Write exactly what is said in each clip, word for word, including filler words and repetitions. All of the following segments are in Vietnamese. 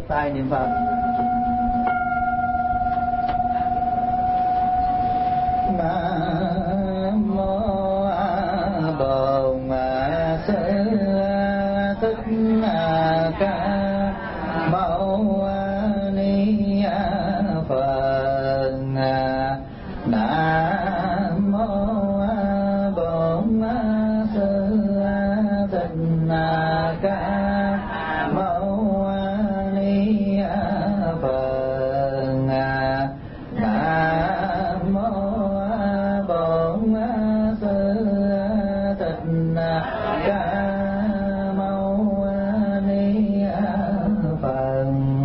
tay niệm Phật. Nam mô Bổn Sư Thích Ca Mâu Ni Phật. Nam mô Bổn Sư Thích Ca Mâu Ni Phật. Nam mô Bổn Sư Thích Ca Mâu Ni Phật.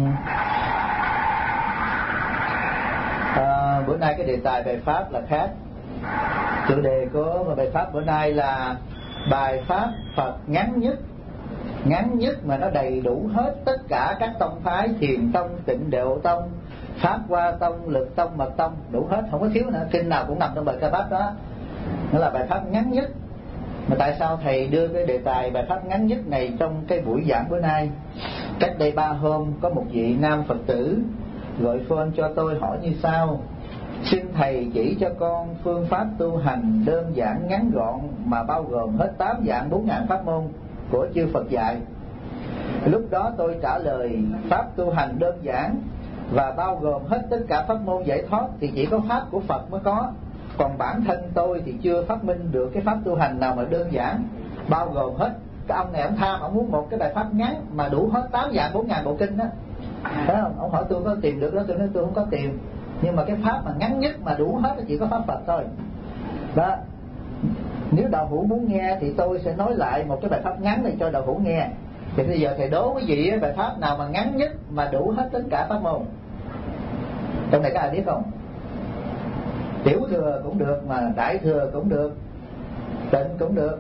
À, bữa nay cái đề tài bài pháp là khác. Chủ đề của bài pháp bữa nay là bài pháp Phật ngắn nhất. Ngắn nhất mà nó đầy đủ hết tất cả các tông phái: Thiền tông, Tịnh Độ tông, Pháp Hoa tông, Lực tông, Mật tông, đủ hết, không có thiếu nữa. Kinh nào cũng nằm trong bài ca pháp đó. Nó là bài pháp ngắn nhất. Mà tại sao thầy đưa cái đề tài bài pháp ngắn nhất này trong cái buổi giảng bữa nay? Cách đây ba hôm có một vị nam Phật tử gọi phone cho tôi hỏi như sau: xin thầy chỉ cho con phương pháp tu hành đơn giản ngắn gọn mà bao gồm hết tám dạng bốn ngàn pháp môn của chư Phật dạy. Lúc đó tôi trả lời pháp tu hành đơn giản và bao gồm hết tất cả pháp môn giải thoát thì chỉ có pháp của Phật mới có. Còn bản thân tôi thì chưa phát minh được cái pháp tu hành nào mà đơn giản bao gồm hết. Cái ông này ông tham, ông muốn một cái bài pháp ngắn mà đủ hết tám dạng bốn ngàn bộ kinh đó. Thấy không? Ông hỏi tôi có tìm được đó, tôi nói tôi không có tìm. Nhưng mà cái pháp mà ngắn nhất mà đủ hết chỉ có pháp Phật thôi. Đó. Nếu đạo hữu muốn nghe thì tôi sẽ nói lại một cái bài pháp ngắn này cho đạo hữu nghe. Thì bây giờ thầy đố quý vị bài pháp nào mà ngắn nhất mà đủ hết tất cả pháp môn. Trong này có ai biết không? Tiểu thừa cũng được, mà đại thừa cũng được, tịnh cũng được.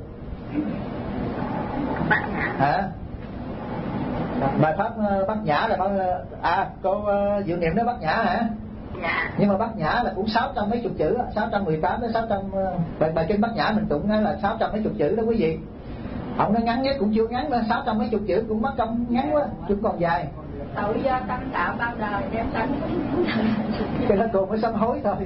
Hả? Bài pháp Bát Nhã là bao... À, cô uh, Diệu Niệm nói Bát Nhã hả? Dạ. Nhưng mà Bát Nhã là cũng sáu trăm mấy chục chữ, sáu trăm mười tám đến sáu trăm. Bài, bài kinh Bát Nhã mình tụng là sáu trăm mấy chục chữ đó quý vị. Ông nói ngắn nhất cũng chưa ngắn nữa, sáu trăm mấy chục chữ cũng mất công ngắn quá, chứ còn dài. Tội do tâm tạo bao đời đem tánh. Cái đó cô mới sám hối thôi.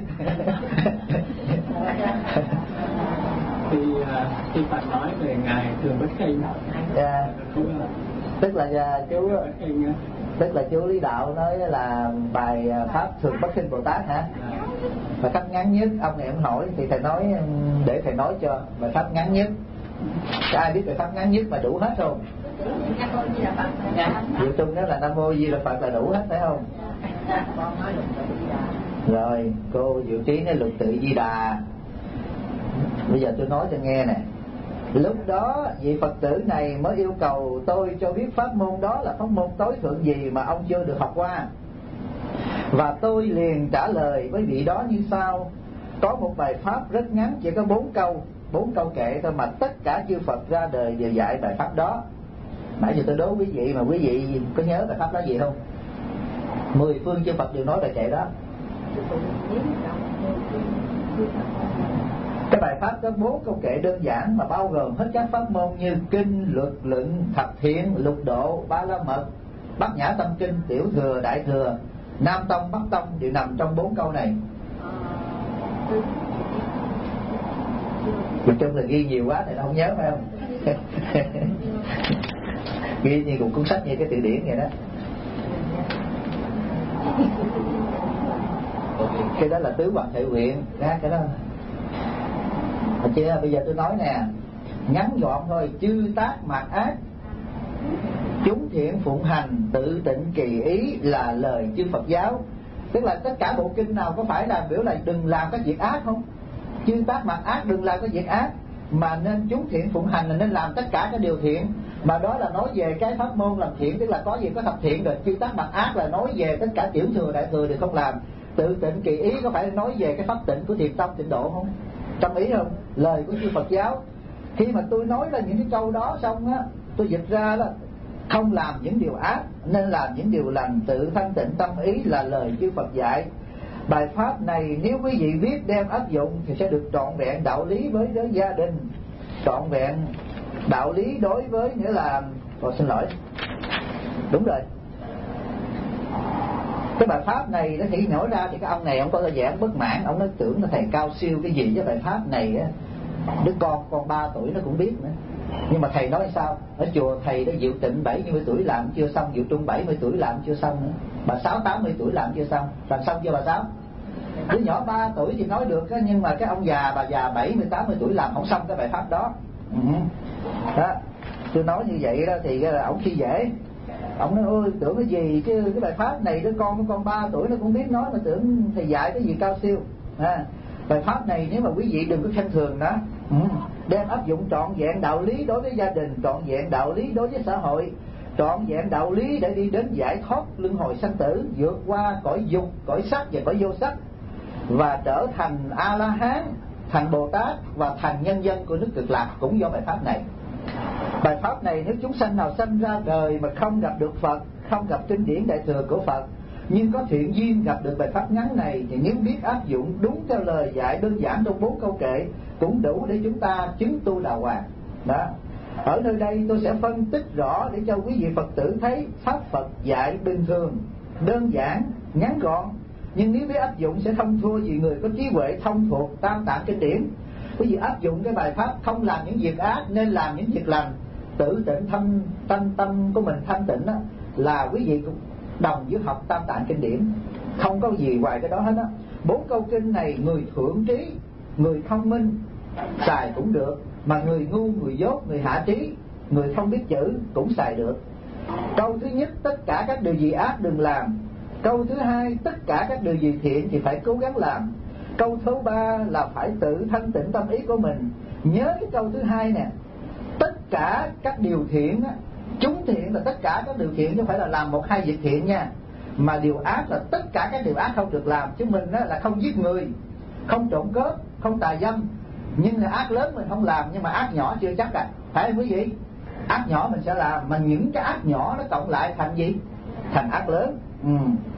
Thì khi Phật nói về ngài thường bất kinh. Dạ. Tức là chú tức là chú Lý Đạo nói là bài pháp thường bất kinh Bồ Tát hả? Bài pháp ngắn nhất. Ông này ông hỏi thì thầy nói để thầy nói cho bài pháp ngắn nhất. Có ai biết bài pháp ngắn nhất mà đủ hết không? Diệu Trung nói là Nam Mô Di Đà Phật là đủ hết phải không? Rồi cô Diệu Trí nói lục tự Di Đà. Bây giờ tôi nói cho nghe nè. Lúc đó vị Phật tử này mới yêu cầu tôi cho biết pháp môn đó là pháp môn tối thượng gì mà ông chưa được học qua. Và tôi liền trả lời với vị đó như sau: có một bài pháp rất ngắn, chỉ có bốn câu, bốn câu kệ thôi mà tất cả chư Phật ra đời đều dạy bài pháp đó. Nãy giờ tôi đố quý vị mà quý vị có nhớ bài pháp đó gì không? Mười phương chư Phật đều nói bài kệ đó. Cái bài pháp có bốn câu kệ đơn giản mà bao gồm hết các pháp môn như kinh, luật, luận, thập thiện, lục độ, ba la mật, Bát Nhã tâm kinh, tiểu thừa, đại thừa, Nam tông, Bắc tông đều nằm trong bốn câu này. Vì trong là ghi nhiều quá thì nó không nhớ phải không? Ghi như một cuốn sách như cái từ điển vậy đó. Cái đó là tứ hoặc thể nguyện đó, cái đó. Chứ bây giờ tôi nói nè, ngắn gọn thôi: chư tác mạt ác, chúng thiện phụng hành, tự tịnh kỳ ý là lời chư Phật giáo. Tức là tất cả bộ kinh nào có phải là biểu là đừng làm các việc ác không? Chư tác mạt ác, đừng làm các việc ác, mà nên chúng thiện phụng hành là nên làm tất cả các điều thiện. Mà đó là nói về cái pháp môn làm thiện, tức là có gì có thập thiện rồi. Chư tác mạt ác là nói về tất cả tiểu thừa, đại thừa đều không làm. Tự tịnh kỳ ý có phải nói về cái pháp tịnh của Thiền tông, Tịnh độ không? Trong ý không? Lời của chư Phật giáo. Khi mà tôi nói ra những cái câu đó xong á, tôi dịch ra đó: không làm những điều ác, nên làm những điều lành, tự thanh tịnh tâm ý là lời chư Phật dạy. Bài pháp này nếu quý vị viết đem áp dụng thì sẽ được trọn vẹn đạo lý với đối gia đình, trọn vẹn đạo lý đối với nghĩa là... Ồ, xin lỗi. Đúng rồi. Cái bài pháp này nó thì nổi ra thì cái ông này ông có vẻ bất mãn, ông nói tưởng là thầy cao siêu cái gì với bài pháp này á, đứa con con ba tuổi nó cũng biết nữa. Nhưng mà thầy nói sao? Ở chùa thầy đã Diệu Tịnh bảy mươi tuổi làm chưa xong, Diệu Trung bảy mươi tuổi làm chưa xong nữa, bà Sáu tám mươi tuổi làm chưa xong. Làm xong chưa bà Sáu? Đứa nhỏ ba tuổi thì nói được, nhưng mà cái ông già bà già bảy mươi tám mươi tuổi làm không xong cái bài pháp đó. Ừ. Đó, tôi nói như vậy đó thì là ông khi dễ. Ông nói ôi tưởng cái gì chứ cái bài pháp này đứa con con ba tuổi nó cũng biết nói, mà tưởng thầy dạy cái gì cao siêu. À, bài pháp này nếu mà quý vị đừng có khen thường đó. Ừ. Đem áp dụng trọn vẹn đạo lý đối với gia đình, trọn vẹn đạo lý đối với xã hội, trọn vẹn đạo lý để đi đến giải thoát luân hồi sanh tử, vượt qua cõi dục, cõi sắc và cõi vô sắc, và trở thành A La Hán, thành Bồ Tát và thành nhân dân của nước Cực Lạc cũng do bài pháp này. Bài pháp này nếu chúng sanh nào sanh ra đời mà không gặp được Phật, không gặp kinh điển đại thừa của Phật, nhưng có thiện duyên gặp được bài pháp ngắn này, thì nếu biết áp dụng đúng theo lời dạy đơn giản trong bốn câu kệ cũng đủ để chúng ta chứng tu đào hoàng. Đó. Ở nơi đây tôi sẽ phân tích rõ để cho quý vị Phật tử thấy pháp Phật dạy bình thường, đơn giản, ngắn gọn, nhưng nếu biết áp dụng sẽ không thua gì người có trí huệ thông thuộc tam tạng kinh điển. Quý vị áp dụng cái bài pháp không làm những việc ác nên làm những việc lành, tự tịnh tâm tâm tâm của mình thanh tịnh đó, là quý vị cũng đồng với học tam tạng kinh điển, không có gì ngoài cái đó hết á. Bốn câu kinh này người thượng trí, người thông minh xài cũng được, mà người ngu, người dốt, người hạ trí, người không biết chữ cũng xài được. Câu thứ nhất tất cả các điều gì ác đừng làm. Câu thứ hai tất cả các điều gì thiện thì phải cố gắng làm. Câu thứ ba là phải tự thanh tịnh tâm ý của mình. Nhớ cái câu thứ hai nè, tất cả các điều thiện á, chúng thiện là tất cả các điều thiện chứ không phải là làm một hai việc thiện nha. Mà điều ác là tất cả các điều ác không được làm. Chứ mình á, là không giết người, không trộm cướp, không tà dâm. Nhưng là ác lớn mình không làm, nhưng mà ác nhỏ chưa chắc à. Phải không quý vị? Ác nhỏ mình sẽ làm, mà những cái ác nhỏ nó cộng lại thành gì? Thành ác lớn. Ừ.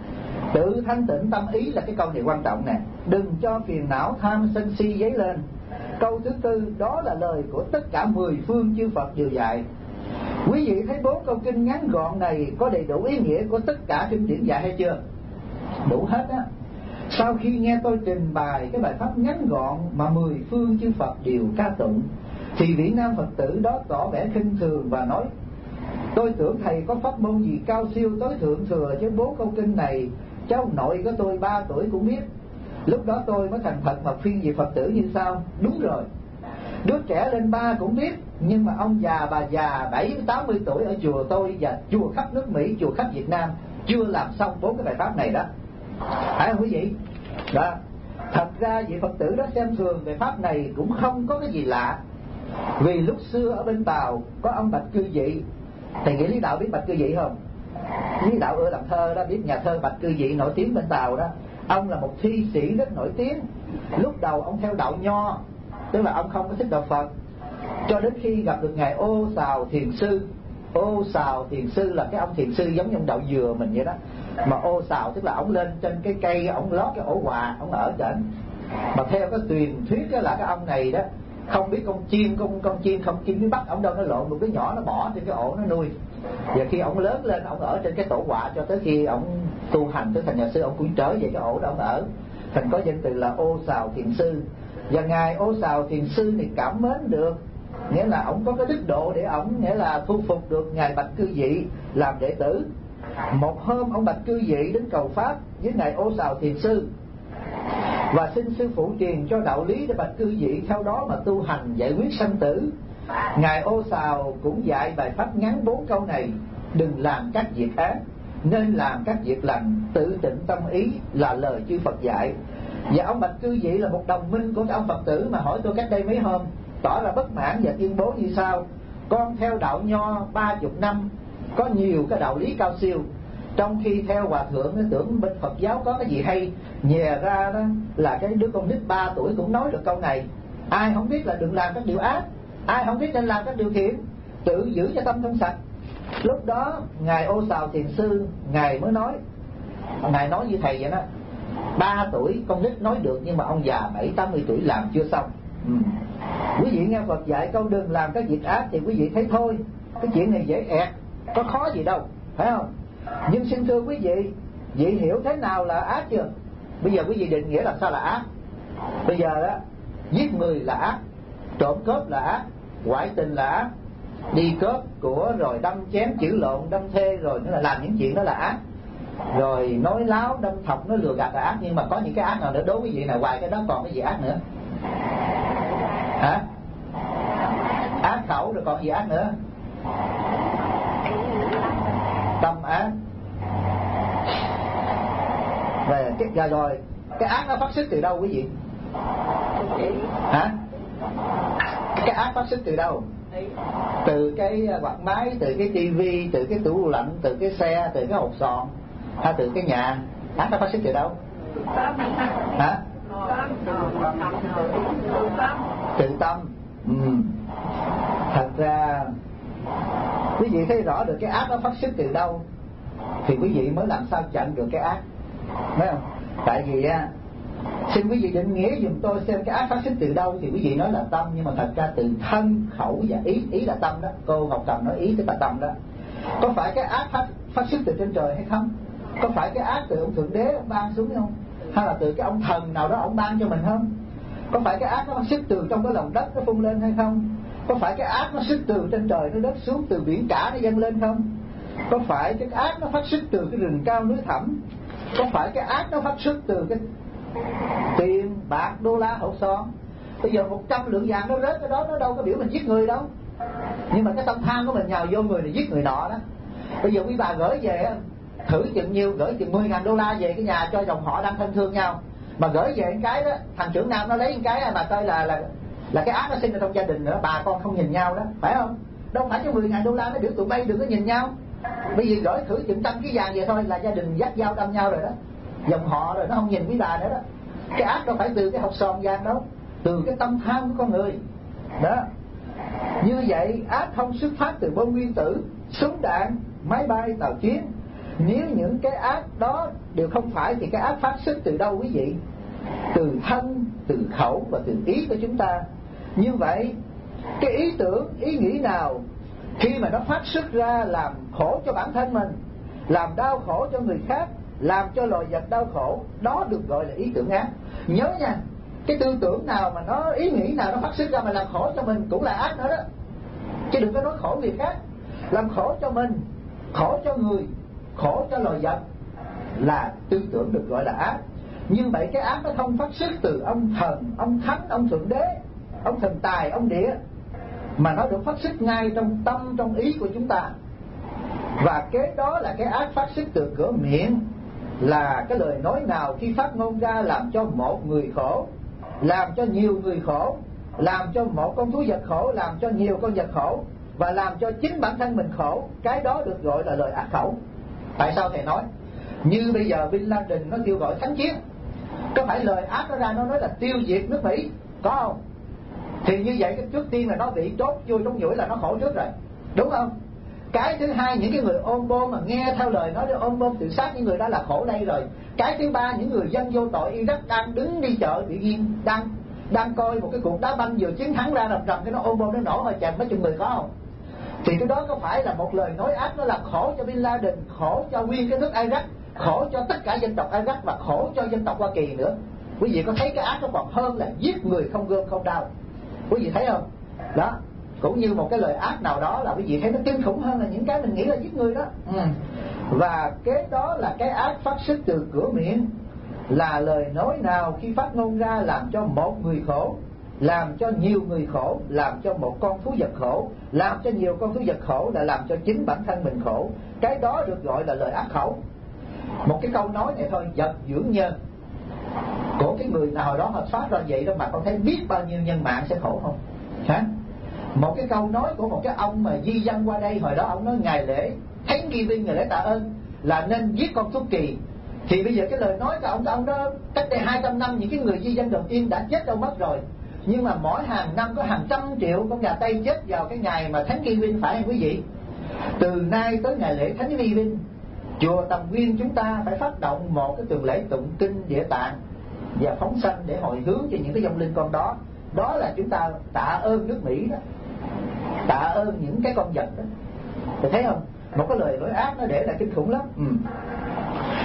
Tự thanh tịnh tâm ý là cái câu này quan trọng nè. Đừng cho phiền não tham sân si dấy lên. Câu thứ tư đó là lời của tất cả mười phương chư Phật đều dạy. Quý vị thấy bốn câu kinh ngắn gọn này có đầy đủ ý nghĩa của tất cả kinh điển dạy hay chưa? Đủ hết á. Sau khi nghe tôi trình bày cái bài pháp ngắn gọn mà mười phương chư Phật đều ca tụng, thì vị nam Phật tử đó tỏ vẻ khinh thường và nói: tôi tưởng thầy có pháp môn gì cao siêu tối thượng thừa chứ bốn câu kinh này cháu nội của tôi ba tuổi cũng biết. Lúc đó tôi mới thành thật mà khuyên vị Phật tử như sau: đúng rồi, đứa trẻ lên ba cũng biết, nhưng mà ông già bà già bảy tám mươi tuổi ở chùa tôi và chùa khắp nước Mỹ, chùa khắp Việt Nam chưa làm xong bốn cái bài pháp này đó. Phải không quý vị? Đó. Thật ra vị Phật tử đó xem thường về pháp này cũng không có cái gì lạ. Vì lúc xưa ở bên Tàu có ông Bạch Cư Dị. Thầy nghĩ Lý Đạo biết Bạch Cư Dị không? Lý Đạo ưa làm thơ đó, biết nhà thơ Bạch Cư Dị nổi tiếng bên Tàu đó. Ông là một thi sĩ rất nổi tiếng. Lúc đầu ông theo đạo Nho, tức là ông không có thích đạo Phật, cho đến khi gặp được ngài Ô Sào Thiền Sư. Ô Sào Thiền Sư là cái ông thiền sư giống như ông đạo dừa mình vậy đó. Mà Ô Sào tức là ông lên trên cái cây, ông lót cái ổ quà, ông ở trên. Mà theo cái truyền thuyết là cái ông này đó không biết con chim con con chim không chim biết bắt ông đâu, nó lộn một đứa nhỏ nó bỏ trên cái ổ nó nuôi. Và khi ông lớn lên ông ở trên cái tổ quạ cho tới khi ông tu hành tới thành nhà sư, ông cũng trở về cái ổ đó ông ở, thành có danh từ là Ô Sào Thiền Sư. Và ngài Ô Sào Thiền Sư thì cảm mến được, nghĩa là ông có cái đức độ để ông nghĩa là thu phục được ngài Bạch Cư Dị làm đệ tử. Một hôm ông Bạch Cư Dị đến cầu pháp với ngài Ô Sào Thiền Sư và xin sư phụ truyền cho đạo lý để Bạch Cư Dị theo đó mà tu hành giải quyết sanh tử. Ngài Ô Sào cũng dạy bài pháp ngắn bốn câu này: đừng làm các việc ác, nên làm các việc lành, tự tịnh tâm ý là lời chư Phật dạy. Và ông Bạch Cư Dị là một đồng minh của các ông Phật tử mà hỏi tôi cách đây mấy hôm, tỏ ra bất mãn và tuyên bố như sau: con theo đạo Nho ba chục năm, có nhiều cái đạo lý cao siêu, trong khi theo hòa thượng nó tưởng bên Phật giáo có cái gì hay, nhè ra đó là cái đứa con nít ba tuổi cũng nói được câu này. Ai không biết là đừng làm các điều ác, ai không biết nên làm các điều thiện, tự giữ cho tâm trong sạch. Lúc đó ngài Ô Sào Thiền Sư ngài mới nói, ngài nói như thầy vậy đó: ba tuổi con nít nói được, nhưng mà ông già bảy tám mươi tuổi làm chưa xong. ừ. Quý vị nghe Phật dạy câu đừng làm các việc ác thì quý vị thấy thôi, cái chuyện này dễ ẹt, có khó gì đâu, phải không? Nhưng xin thưa quý vị, Vậy hiểu thế nào là ác chưa? Bây giờ quý vị định nghĩa làm sao là ác. Bây giờ đó, giết người là ác, trộm cướp là ác, ngoại tình là ác, đi cướp của rồi đâm chém chửi lộn đâm thê rồi nữa là làm những chuyện đó là ác, rồi nói láo đâm thọc nói lừa gạt là ác. Nhưng mà có những cái ác nào nữa đối với quý vị nào ngoài cái đó còn cái gì ác nữa hả? Ác khẩu rồi còn gì ác nữa? Tâm ác. Về cái rồi cái ác nó phát xuất từ đâu quý vị? Hả? Cái ác phát xuất từ đâu? Từ cái quạt máy, từ cái tivi, từ cái tủ lạnh, từ cái xe, từ cái hộp sòn, hay từ cái nhà? Ác nó phát xuất từ đâu? Hả? Từ tâm. Ừ. Thật ra quý vị thấy rõ được cái ác nó phát xuất từ đâu thì quý vị mới làm sao chặn được cái ác, thấy không? Tại vì á, xin quý vị định nghĩa dùm tôi xem cái ác phát xuất từ đâu. Thì quý vị nói là tâm, nhưng mà thật ra từ thân, khẩu và ý. Ý là tâm đó, cô Ngọc Cầm nói ý tức là tâm đó. Có phải cái ác phát, phát xuất từ trên trời hay không? Có phải cái ác từ ông Thượng Đế ông ban xuống không? Hay là từ cái ông thần nào đó ông ban cho mình không? Có phải cái ác nó phát xuất từ trong cái lòng đất nó phun lên hay không? Có phải cái ác nó xuất từ trên trời nó đất xuống, từ biển cả nó dâng lên không? Có phải cái ác nó phát xuất từ cái rừng cao núi thẳm? Có phải cái ác nó phát xuất từ cái tiền bạc đô la hậu son? Bây giờ một trăm lượng vàng nó rớt cái đó, nó đâu có biểu mình giết người đâu. Nhưng mà cái tâm tham của mình nhào vô người này giết người nọ đó. Bây giờ quý bà gửi về thử chừng nhiêu, gửi chừng mười ngàn đô la về cái nhà cho dòng họ đang thân thương nhau, mà gửi về cái đó thằng trưởng nam nó lấy cái mà coi là là là cái ác nó sinh ra trong gia đình nữa, bà con không nhìn nhau đó, phải không? Đâu phải cho mười ngàn đô la nó biểu tụi bay đừng có nhìn nhau. Bây giờ gửi thử chừng trăm cái vàng về thôi là gia đình dắt dao đâm nhau rồi đó, dòng họ rồi nó không nhìn quý bà nữa đó. Cái ác đâu phải từ cái hộp sòn vàng đâu, từ cái tâm tham của con người đó. Như vậy ác không xuất phát từ bom nguyên tử, súng đạn, máy bay, tàu chiến. Nếu những cái ác đó đều không phải thì cái ác phát xuất từ đâu quý vị? Từ thân, từ khẩu và từ ý của chúng ta. Như vậy cái ý tưởng, ý nghĩ nào khi mà nó phát xuất ra làm khổ cho bản thân mình, làm đau khổ cho người khác, làm cho loài vật đau khổ, đó được gọi là ý tưởng ác. Nhớ nha, cái tư tưởng nào mà nó, ý nghĩ nào nó phát xuất ra mà làm khổ cho mình cũng là ác nữa đó. Chứ đừng có nói khổ người khác. Làm khổ cho mình, khổ cho người, khổ cho loài vật là tư tưởng được gọi là ác. Nhưng vậy cái ác nó không phát xuất từ ông thần, ông thánh, ông thượng đế, ông thần tài, ông địa, mà nó được phát xuất ngay trong tâm, trong ý của chúng ta. Và kế đó là cái ác phát xuất từ cửa miệng, là cái lời nói nào khi phát ngôn ra làm cho một người khổ, làm cho nhiều người khổ, làm cho một con thú vật khổ, làm cho nhiều con vật khổ, và làm cho chính bản thân mình khổ. Cái đó được gọi là lời ác khẩu. Tại sao thầy nói? Như bây giờ Bin Laden nó kêu gọi thánh chiến, có phải lời ác nó ra nó nói là tiêu diệt nước Mỹ, có không? Thì như vậy cái trước tiên là nó bị trốt chui trong nhũi là nó khổ trước rồi, đúng không? Cái thứ hai, những cái người ôm bom mà nghe theo lời nói để ôm bom tự sát, những người đó là khổ đây rồi. Cái thứ ba, những người dân vô tội Iraq đang đứng đi chợ bị ghiên, đang đang coi một cái cuộc đá banh vừa chiến thắng ra rầm rầm cái nó ôm bom nó nổ hồi chạm mấy chục người, có không? Thì cái đó có phải là một lời nói ác, nó làm khổ cho Bin Laden, khổ cho nguyên cái nước Iraq, khổ cho tất cả dân tộc Iraq và khổ cho dân tộc Hoa Kỳ nữa. Quý vị có thấy cái ác nó còn hơn là giết người không gươm không đau? Quý vị thấy không? Đó, cũng như một cái lời ác nào đó là quý vị thấy nó kinh khủng hơn là những cái mình nghĩ là giết người đó. Ừ. Và cái đó là cái ác phát xuất từ cửa miệng, là lời nói nào khi phát ngôn ra làm cho một người khổ, làm cho nhiều người khổ, làm cho một con thú vật khổ, làm cho nhiều con thú vật khổ, là làm cho chính bản thân mình khổ. Cái đó được gọi là lời ác khẩu. Một cái câu nói này thôi, vật dưỡng nhân của cái người nào đó họ phát ra vậy đó mà con thấy biết bao nhiêu nhân mạng sẽ khổ không? Hả? Một cái câu nói của một cái ông mà di dân qua đây, hồi đó ông nói ngày lễ Thanksgiving, ngày lễ tạ ơn là nên giết con thú kỳ. Thì bây giờ cái lời nói của ông ông đó cách đây hai trăm năm những cái người di dân đầu tiên đã chết đâu mất rồi. Nhưng mà mỗi hàng năm có hàng trăm triệu con gà Tây chết vào cái ngày mà Thanksgiving, phải không quý vị? Từ nay tới ngày lễ Thanksgiving, chùa Tầm Nguyên chúng ta phải phát động một cái tuần lễ tụng kinh Địa Tạng và phóng sanh để hồi hướng cho những cái vong linh con đó. Đó là chúng ta tạ ơn nước Mỹ đó, tạ ơn những cái con vật đó. Thì thấy không? Một cái lời nói ác nó để là kinh khủng lắm. Ừ.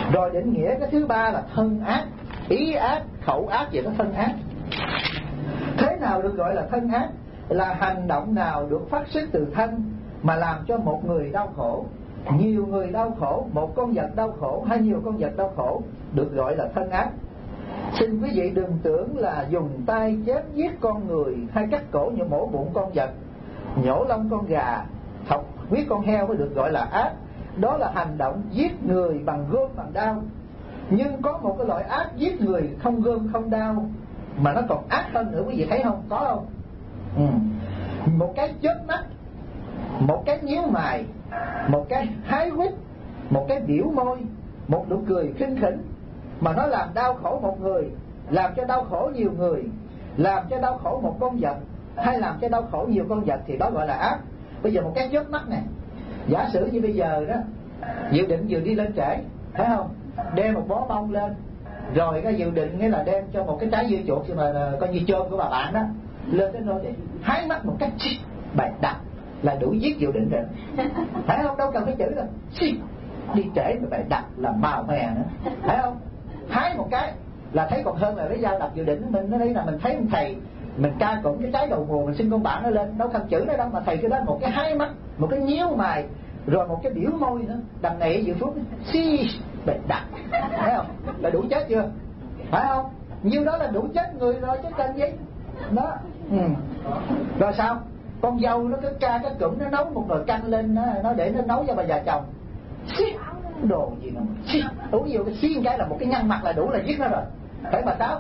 Rồi định nghĩa cái thứ ba là thân ác. Ý ác, khẩu ác vậy đó, thân ác. Thế nào được gọi là thân ác? Là hành động nào được phát xuất từ thân mà làm cho một người đau khổ, nhiều người đau khổ, một con vật đau khổ hay nhiều con vật đau khổ, được gọi là thân ác. Xin quý vị đừng tưởng là dùng tay chém giết con người hay cắt cổ như mổ bụng con vật, nhổ lông con gà, thọc huyết con heo mới được gọi là ác. Đó là hành động giết người bằng gươm bằng đao. Nhưng có một cái loại ác giết người không gươm không đao mà nó còn ác hơn nữa, quý vị thấy không? Có không? Ừ. Một cái chớp mắt, một cái nhíu mày, một cái hái quýt, một cái biểu môi, một nụ cười khinh khỉnh mà nó làm đau khổ một người, làm cho đau khổ nhiều người, làm cho đau khổ một con vật hay làm cho đau khổ nhiều con vật thì đó gọi là ác. Bây giờ một cái chớp mắt này, giả sử như bây giờ đó Dự Định vừa đi lên trễ, thấy không, đem một bó bông lên, rồi cái Dự Định nghĩa là đem cho một cái trái dưa chuột mà coi như chôm của bà bạn đó lên tới nơi thì hái mắt một cách bài đập là đủ giết Dự Định rồi, thấy không? Đâu cần phải chữ đâu, đi trễ mà bài đập là màu mè nữa, thấy không? Hái một cái là thấy còn hơn là lấy dao đập Dự Định. Mình nó đây là mình thấy một thầy mình ca cũng cái trái đầu mùa mình xin con bạn nó lên, đâu cần chữ nữa đâu, mà thầy cứ đó một cái hái mắt, một cái nhíu mày, rồi một cái biểu môi nữa, đằng này dự phút xì bệt đặt, thấy không? Là đủ chết chưa? Phải không? Nhiêu đó là đủ chết người rồi chứ cần gì đó. Ừ. Rồi sao? Con dâu nó cứ ca cái cụm nó nấu một nồi canh lên, nó, nó để nó nấu cho bà già chồng. Xì, đồ gì mà xì, uống nhiều cái xì cái là một cái nhăn mặt là đủ là giết nó rồi. Phải bà Sáu?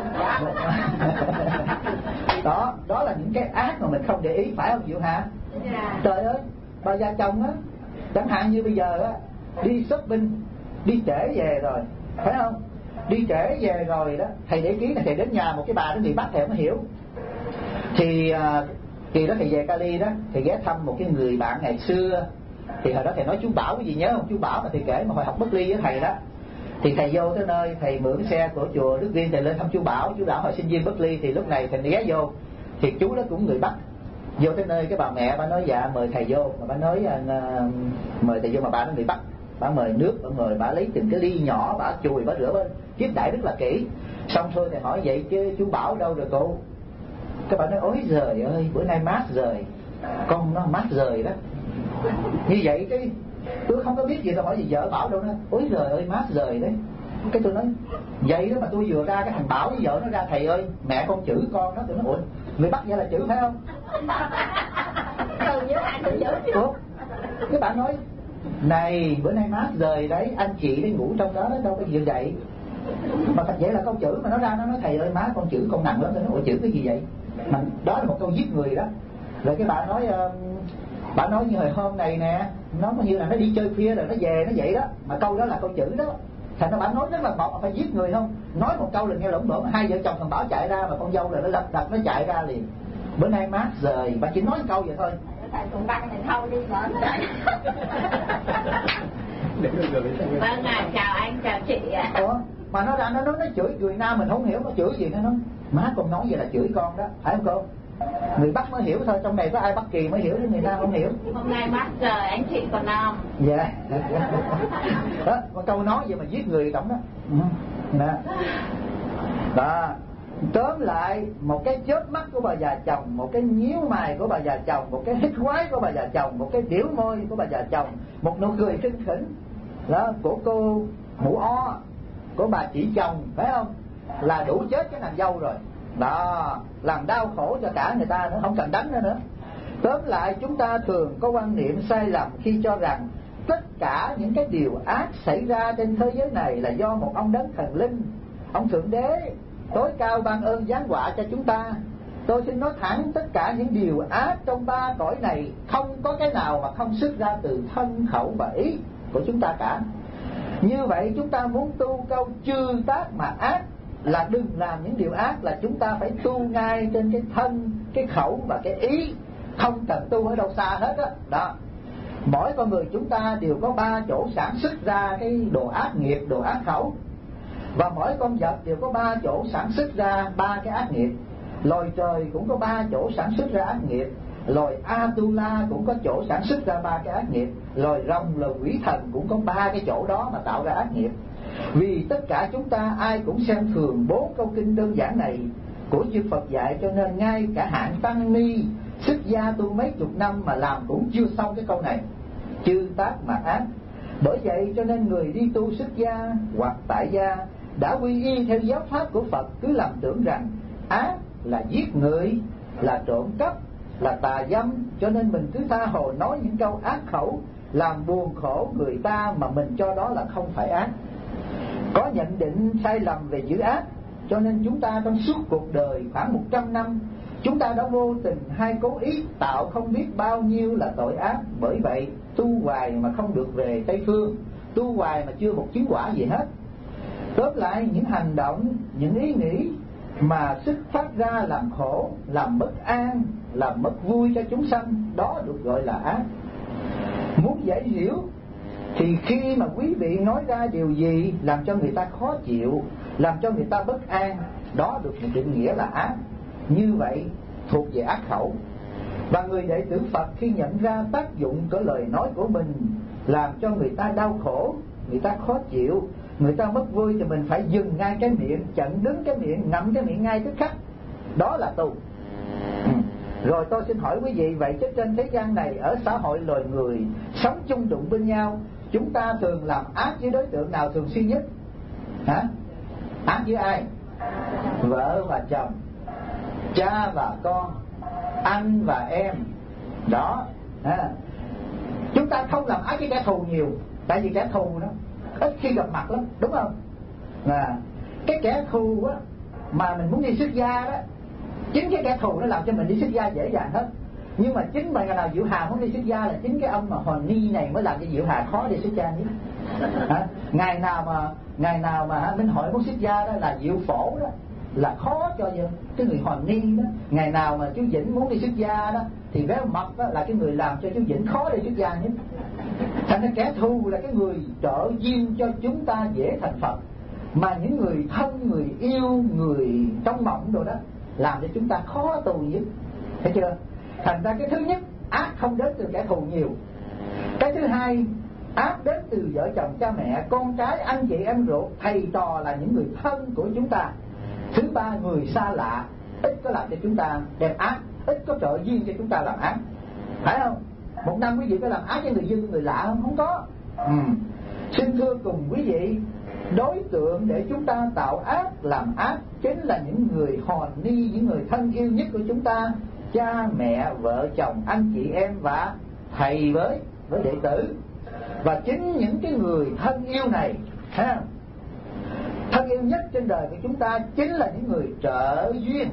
Đó, đó là những cái ác mà mình không để ý, phải không Diệu Hà? Trời ơi, bà già chồng á, chẳng hạn như bây giờ á, đi shopping, đi trễ về rồi, phải không? Đi trễ về rồi đó, thầy để ý là thầy đến nhà một cái bà nó bị bắt, thầy không hiểu. Thì kỳ đó thầy về Cali đó, thầy ghé thăm một cái người bạn ngày xưa. Thì hồi đó thầy nói chú Bảo cái gì nhớ không? Chú Bảo mà thầy kể mà hồi học Berkeley với thầy đó. Thì thầy vô tới nơi, thầy mượn xe của chùa Đức Viên, thầy lên thăm chú Bảo. Chú Bảo hồi sinh viên Berkeley, thì lúc này thầy ghé vô, thì chú đó cũng người Bắc. Vô tới nơi cái bà mẹ bà nói dạ mời thầy vô, mà bà nói uh, mời thầy vô, mà bà nó người Bắc, bà mời nước, bà mời, bà lấy từng cái ly nhỏ, bà chùi, bà rửa, bà tiếp đãi rất là kỹ. Xong thôi thầy hỏi vậy chứ chú Bảo đâu rồi cô? Cái bà nói ối giời ơi, bữa nay mát rời, con nó mát rời đó. Như vậy cái tôi không có biết gì, tôi hỏi gì vợ Bảo đâu đó, ối giời ơi mát rời đấy. Cái tôi nói vậy đó mà tôi vừa ra cái thằng Bảo với vợ nó ra thầy ơi mẹ con chửi con đó. Tôi nói ủa người Bắc vậy là chửi phải không? Ủa? Cái bạn nói này bữa nay mát rời đấy, anh chị đi ngủ trong đó đâu có gì vậy. Mà thật vậy là câu chửi mà nó ra nó nói thầy ơi má con chửi con nặng lắm. Tôi nói ủa chửi cái gì vậy? Mà đó là một câu giết người đó. Rồi cái bạn nói uh, bạn nói như hồi hôm này nè, nó như là nó đi chơi khuya rồi nó về nó vậy đó, mà câu đó là câu chửi đó. Thành ra bạn nói rất là bọc mà phải giết người không? Nói một câu là nghe lỗm bỗm, hai vợ chồng thằng Bảo chạy ra mà con dâu là nó lật đật nó chạy ra liền. Bữa nay mát rời, bà chỉ nói một câu vậy thôi. Tại cùng băng thì thâu đi mở chạy. Vâng à, chào anh, chào chị ạ. Ủa? Mà nó ra nó nói nó chửi người Nam mình không hiểu nó chửi gì nữa nó. Má con nói vậy là chửi con đó, phải không cô? Người Bắc mới hiểu thôi, trong này có ai Bắc Kỳ mới hiểu, người Nam không hiểu. Hôm nay mát trời anh chị còn non. Dạ. Đó, một câu nói vậy mà giết người tổng đó. Đó. Đó. Tóm lại, một cái chớp mắt của bà già chồng, một cái nhíu mày của bà già chồng, một cái hít khoái của bà già chồng, một cái biểu môi của bà già chồng, một nụ cười khinh khỉnh đó của cô mụ o, của bà chị chồng, phải không? Là đủ chết cái nàng dâu rồi. Đó, làm đau khổ cho cả người ta nữa, không cần đánh nữa nữa. Tóm lại, chúng ta thường có quan niệm sai lầm khi cho rằng tất cả những cái điều ác xảy ra trên thế giới này là do một ông đấng thần linh, ông Thượng Đế tối cao ban ơn giáng họa cho chúng ta. Tôi xin nói thẳng, tất cả những điều ác trong ba cõi này không có cái nào mà không xuất ra từ thân khẩu và ý của chúng ta cả. Như vậy chúng ta muốn tu câu chư tác mà ác là đừng làm những điều ác, là chúng ta phải tu ngay trên cái thân, cái khẩu và cái ý, không cần tu ở đâu xa hết đó. Đó. Mỗi con người chúng ta đều có ba chỗ sản xuất ra cái đồ ác nghiệp, đồ ác khẩu. Và mỗi con vật đều có ba chỗ sản xuất ra ba cái ác nghiệp. Loài trời cũng có ba chỗ sản xuất ra ác nghiệp. Loài Atula cũng có chỗ sản xuất ra ba cái ác nghiệp. Loài rồng, loài quỷ thần cũng có ba cái chỗ đó mà tạo ra ác nghiệp. Vì tất cả chúng ta ai cũng xem thường bốn câu kinh đơn giản này của chư Phật dạy, cho nên ngay cả hạng tăng ni xuất gia tu mấy chục năm mà làm cũng chưa xong cái câu này: chư tác mà ác. Bởi vậy cho nên người đi tu xuất gia hoặc tại gia đã quy y theo giáo pháp của Phật cứ lầm tưởng rằng ác là giết người, là trộm cắp, là tà dâm, cho nên mình cứ tha hồ nói những câu ác khẩu làm buồn khổ người ta mà mình cho đó là không phải ác. Có nhận định sai lầm về chữ ác, cho nên chúng ta trong suốt cuộc đời khoảng một trăm năm, chúng ta đã vô tình hay cố ý tạo không biết bao nhiêu là tội ác. Bởi vậy tu hoài mà không được về Tây Phương, tu hoài mà chưa một chứng quả gì hết. Tóm lại, những hành động, những ý nghĩ mà xuất phát ra làm khổ, làm bất an, làm mất vui cho chúng sanh, đó được gọi là ác. Muốn dễ hiểu thì khi mà quý vị nói ra điều gì làm cho người ta khó chịu, làm cho người ta bất an, đó được một định nghĩa là ác. Như vậy thuộc về ác khẩu. Và người đệ tử Phật khi nhận ra tác dụng của lời nói của mình làm cho người ta đau khổ, người ta khó chịu, người ta mất vui, thì mình phải dừng ngay cái miệng, chặn đứng cái miệng, ngậm cái miệng ngay tức khắc. Đó là tu. ừ. Rồi tôi xin hỏi quý vị, vậy chứ trên thế gian này, ở xã hội loài người sống chung đụng bên nhau, chúng ta thường làm ác với đối tượng nào thường xuyên nhất? Hả? Ác với ai? Vợ và chồng, cha và con, anh và em. Đó. À. Chúng ta không làm ác với kẻ thù nhiều, tại vì kẻ thù đó ít khi gặp mặt lắm, đúng không? À, cái kẻ thù á mà mình muốn đi xuất gia đó, chính cái kẻ thù nó làm cho mình đi xuất gia dễ dàng hết. Nhưng mà chính mà ngày nào Diệu Hà muốn đi xuất gia là chính cái ông mà Hòn Ni này mới làm cho Diệu Hà khó đi xuất gia nhất. À, ngày nào mà ngày nào mà Minh Hội muốn xuất gia đó là Diệu Phổ đó là khó cho cái người Hòn Ni đó. Ngày nào mà chú Vĩnh muốn đi xuất gia đó thì bé Mật đó là cái người làm cho chú Vĩnh khó đi xuất gia nhất. Thành ra kẻ thù là cái người trợ duyên cho chúng ta dễ thành Phật, mà những người thân, người yêu, người trong mộng rồi đó làm cho chúng ta khó tu nhất. Thấy chưa? Thành ra cái thứ nhất, ác không đến từ kẻ thù nhiều. Cái thứ hai, ác đến từ vợ chồng, cha mẹ, con cái, anh chị em ruột, thầy trò là những người thân của chúng ta. Thứ ba, người xa lạ ít có làm cho chúng ta đem ác, ít có trợ duyên cho chúng ta làm ác. Phải không? Một năm quý vị có làm ác với người dân, người lạ không? Không có. ừ. Xin thưa cùng quý vị, đối tượng để chúng ta tạo ác, làm ác chính là những người Hòn Ni, những người thân yêu nhất của chúng ta, cha mẹ, vợ chồng, anh chị em và thầy với với đệ tử. Và chính những cái người thân yêu này, ha, thân yêu nhất trên đời của chúng ta chính là những người trợ duyên,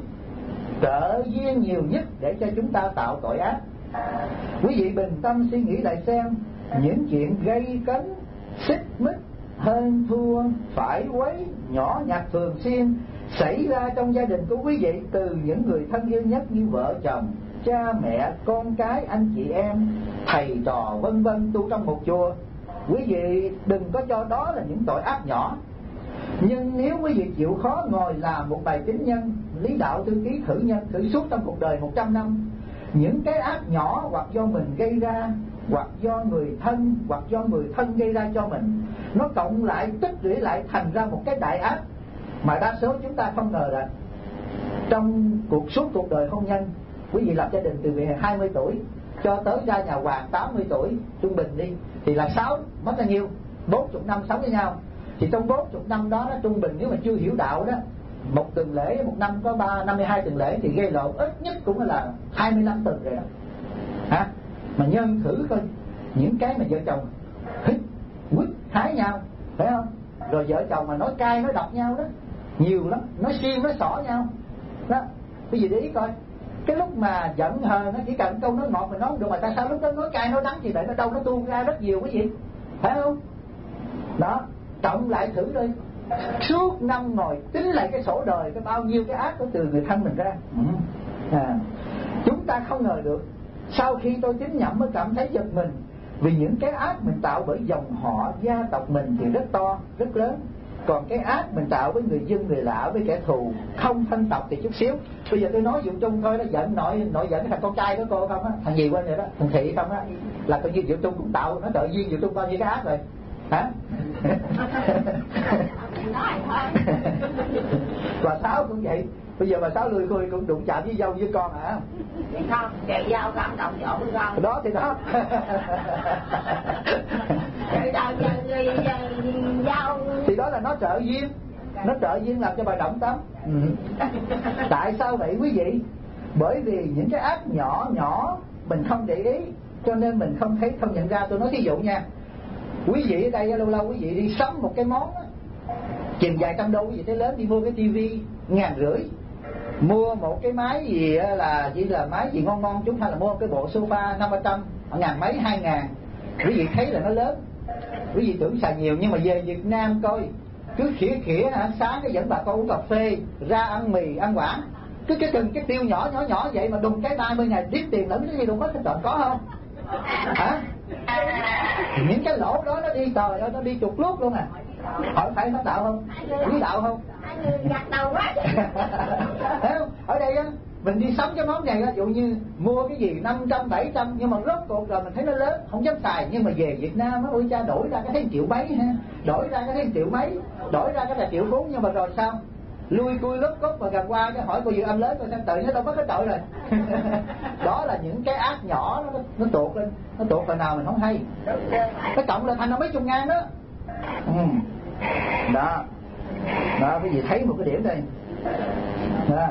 trợ duyên nhiều nhất để cho chúng ta tạo tội ác. Quý vị bình tâm suy nghĩ lại xem, những chuyện gây cấn, xích mích, hơn thua, phải quấy, nhỏ nhặt thường xuyên xảy ra trong gia đình của quý vị từ những người thân yêu nhất như vợ chồng, cha mẹ, con cái, anh chị em, thầy trò vân vân tu trong một chùa. Quý vị đừng có cho đó là những tội ác nhỏ. Nhưng nếu quý vị chịu khó ngồi làm một bài chính nhân, lý đạo tư ký thử nhân, thử suốt trong cuộc đời một trăm năm, những cái ác nhỏ hoặc do mình gây ra, hoặc do người thân, hoặc do người thân gây ra cho mình, nó cộng lại tích lũy lại thành ra một cái đại ác mà đa số chúng ta không ngờ là trong cuộc suốt cuộc đời hôn nhân, quý vị lập gia đình từ về hai mươi tuổi cho tới ra nhà hoàng tám mươi tuổi trung bình đi, thì là sáu mất bao nhiêu? bốn mươi năm sống với nhau. Thì trong bốn mươi năm đó, đó trung bình nếu mà chưa hiểu đạo đó, một tuần lễ, một năm có ba năm mươi hai tuần lễ thì gây lộn ít nhất cũng là hai mươi lăm tuần rồi đó. Hả? Mà nhân thử coi những cái mà vợ chồng hít, quýt, hái nhau, phải không? Rồi vợ chồng mà nói cay, nói độc nhau đó, nhiều lắm, nói xiên, nói xỏ nhau đó. Cái gì để ý coi, cái lúc mà giận hờn nó chỉ cần câu nói ngọt mình nói được, mà tại sao lúc đó nói cay, nói đắng gì vậy? Nó đâu nó tuôn ra rất nhiều cái gì, phải không? Đó, cộng lại thử đi, suốt năm ngồi tính lại cái sổ đời, cái bao nhiêu cái ác của từ người thân mình ra. ừ. à, Chúng ta không ngờ được. Sau khi tôi tín nhậm mới cảm thấy giật mình, vì những cái ác mình tạo bởi dòng họ, gia tộc mình thì rất to, rất lớn. Còn cái ác mình tạo với người dân, người lạ, với kẻ thù không thân tộc thì chút xíu. Bây giờ tôi nói dụ chung thôi đó, giận nội nội giận cái thằng con trai của cô không á, thằng gì quên rồi đó, thằng Thị không á, là coi như dụ chung cũng tạo nó trợ duyên dụ chung bao nhiêu cái ác rồi. hả? Bà Sáu cũng vậy. Bây giờ bà Sáu lươi khui cũng đụng chạm với dâu với con hả? Không, chạy dâu con đồng chỗ với con. Đó thì đó. Thì đó là nó trợ duyên. Nó trợ duyên làm cho bà động tâm. Ừ. Tại sao vậy quý vị? Bởi vì những cái ác nhỏ nhỏ mình không để ý, cho nên mình không thấy, không nhận ra. Tôi nói thí dụ nha, quý vị ở đây lâu lâu quý vị đi sắm một cái món chừng vài trăm đô, quý vị thấy lớn, đi mua cái tivi ngàn rưỡi, mua một cái máy gì là chỉ là máy gì ngon ngon chúng ta là mua cái bộ sofa năm ba trăm ngàn mấy hai ngàn, quý vị thấy là nó lớn, quý vị tưởng xài nhiều. Nhưng mà về Việt Nam coi, cứ khỉa khỉa hả, sáng cái dẫn bà con uống cà phê, ra ăn mì ăn quả, cứ cái từng cái tiêu nhỏ nhỏ nhỏ vậy mà đùng cái ba mươi ngày điếc tiền lẫn cái gì đâu có cái trọn có không hả? Những cái lỗ đó nó đi trời ơi, nó đi chục lút luôn à. Hỏi phải nó đạo không? Quý đạo không? không? Ở đây á, mình đi sắm cái món này á, dụ như mua cái gì năm trăm bảy trăm, nhưng mà rốt cuộc rồi mình thấy nó lớn không dám xài. Nhưng mà về Việt Nam á, ôi cha, đổi ra cái thấy triệu mấy ha, đổi ra cái thấy triệu mấy, đổi ra cái là triệu bốn. Nhưng mà rồi sao? Lui cui lốt cốt và gần qua cái hỏi cô dự âm lớn coi xem tự nó đâu mất cái tội rồi. Đó là những cái ác nhỏ nó, nó tuột lên, nó tuột hồi nào mình không hay, cái cộng là thành nó mấy chục ngàn đó. Ừ. Đó, đó quý vị thấy một cái điểm đây đó.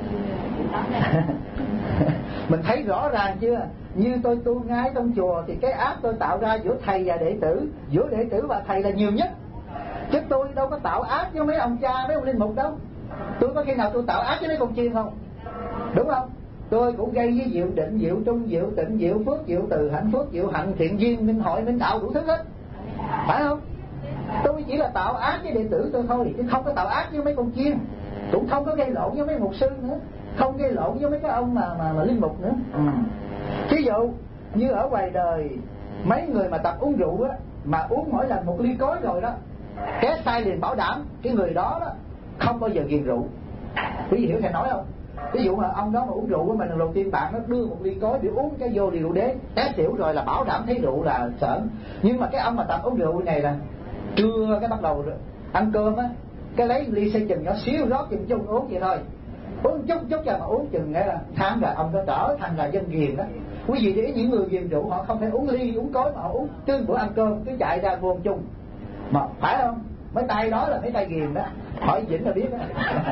Mình thấy rõ ràng chưa? Như tôi tu ngay trong chùa thì cái ác tôi tạo ra giữa thầy và đệ tử, giữa đệ tử và thầy là nhiều nhất. Chứ tôi đâu có tạo ác với mấy ông cha, mấy ông linh mục đâu. Tôi có khi nào tôi tạo ác với mấy con chiên không? Đúng không? Tôi cũng gây với Diệu Định, Diệu Trung, Diệu Tịnh, Diệu Phước, Diệu Từ, Hạnh Phước, Diệu Hạnh, Thiện Duyên, Minh Hội, Minh Đạo đủ thứ hết. Phải không? Tôi chỉ là tạo ác với đệ tử tôi thôi, chứ không có tạo ác với mấy con chiên, cũng không có gây lộn với mấy mục sư nữa, không gây lộn với mấy cái ông mà mà, mà linh mục nữa. Ừ. Ví dụ như ở ngoài đời mấy người mà tập uống rượu á, mà uống mỗi lần một ly cối rồi đó, cái sai liền bảo đảm cái người đó đó không bao giờ ghiền rượu. Quý vị hiểu thầy nói không? Ví dụ mà ông đó mà uống rượu mà lần đầu tiên bạn nó đưa một ly cối để uống cái vô rượu đế té xỉu rồi là bảo đảm thấy rượu là sợ. Nhưng mà cái ông mà tập uống rượu này là trưa cái bắt đầu ăn cơm á, cái lấy ly xay chừng nhỏ xíu rót chừng chung uống vậy thôi, uống chút chút cho mà uống chừng nghĩa là tham là ông đó trở thành là dân ghiền đó. Quý vị để những người ghiền rượu họ không thể uống ly uống cối mà họ uống trước bữa ăn cơm cứ chạy ra buông chung mà, phải không? Mấy tay đó là mấy tay ghiền đó, hỏi Vĩnh là biết đó.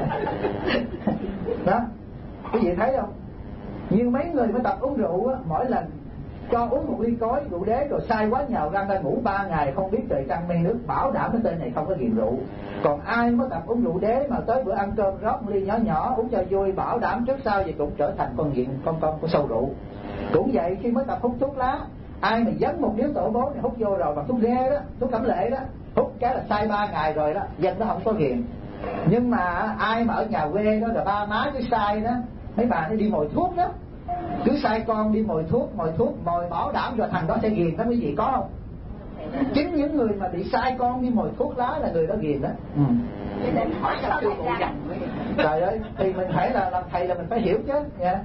Đó, quý vị thấy không? Nhưng mấy người mới tập uống rượu á, mỗi lần cho uống một ly cối rượu đế rồi sai quá nhào răng ra ngủ ba ngày không biết trời trăng men nước, bảo đảm cái tên này không có ghiền rượu. Còn ai mới tập uống rượu đế mà tới bữa ăn cơm rót một ly nhỏ nhỏ uống cho vui, bảo đảm trước sau gì cũng trở thành con nghiện, con con của sâu rượu. Cũng vậy, khi mới tập hút thuốc lá, ai mà dấn một điếu tổ bố này hút vô rồi bằng thuốc ghê đó, thuốc cẩm lệ đó, hút cái là sai ba ngày rồi đó, dân nó không có ghiền. Nhưng mà ai mà ở nhà quê đó là ba má cứ sai đó, mấy bà nó đi mồi thuốc đó, cứ sai con đi mồi thuốc, mồi thuốc, mồi bảo đảm rồi thằng đó sẽ ghiền đó, quý vị có không? Chính những người mà bị sai con đi mồi thuốc lá là người đó ghiền đó. Ừ. Trời ơi, thì mình phải là làm thầy là mình phải hiểu chứ nha.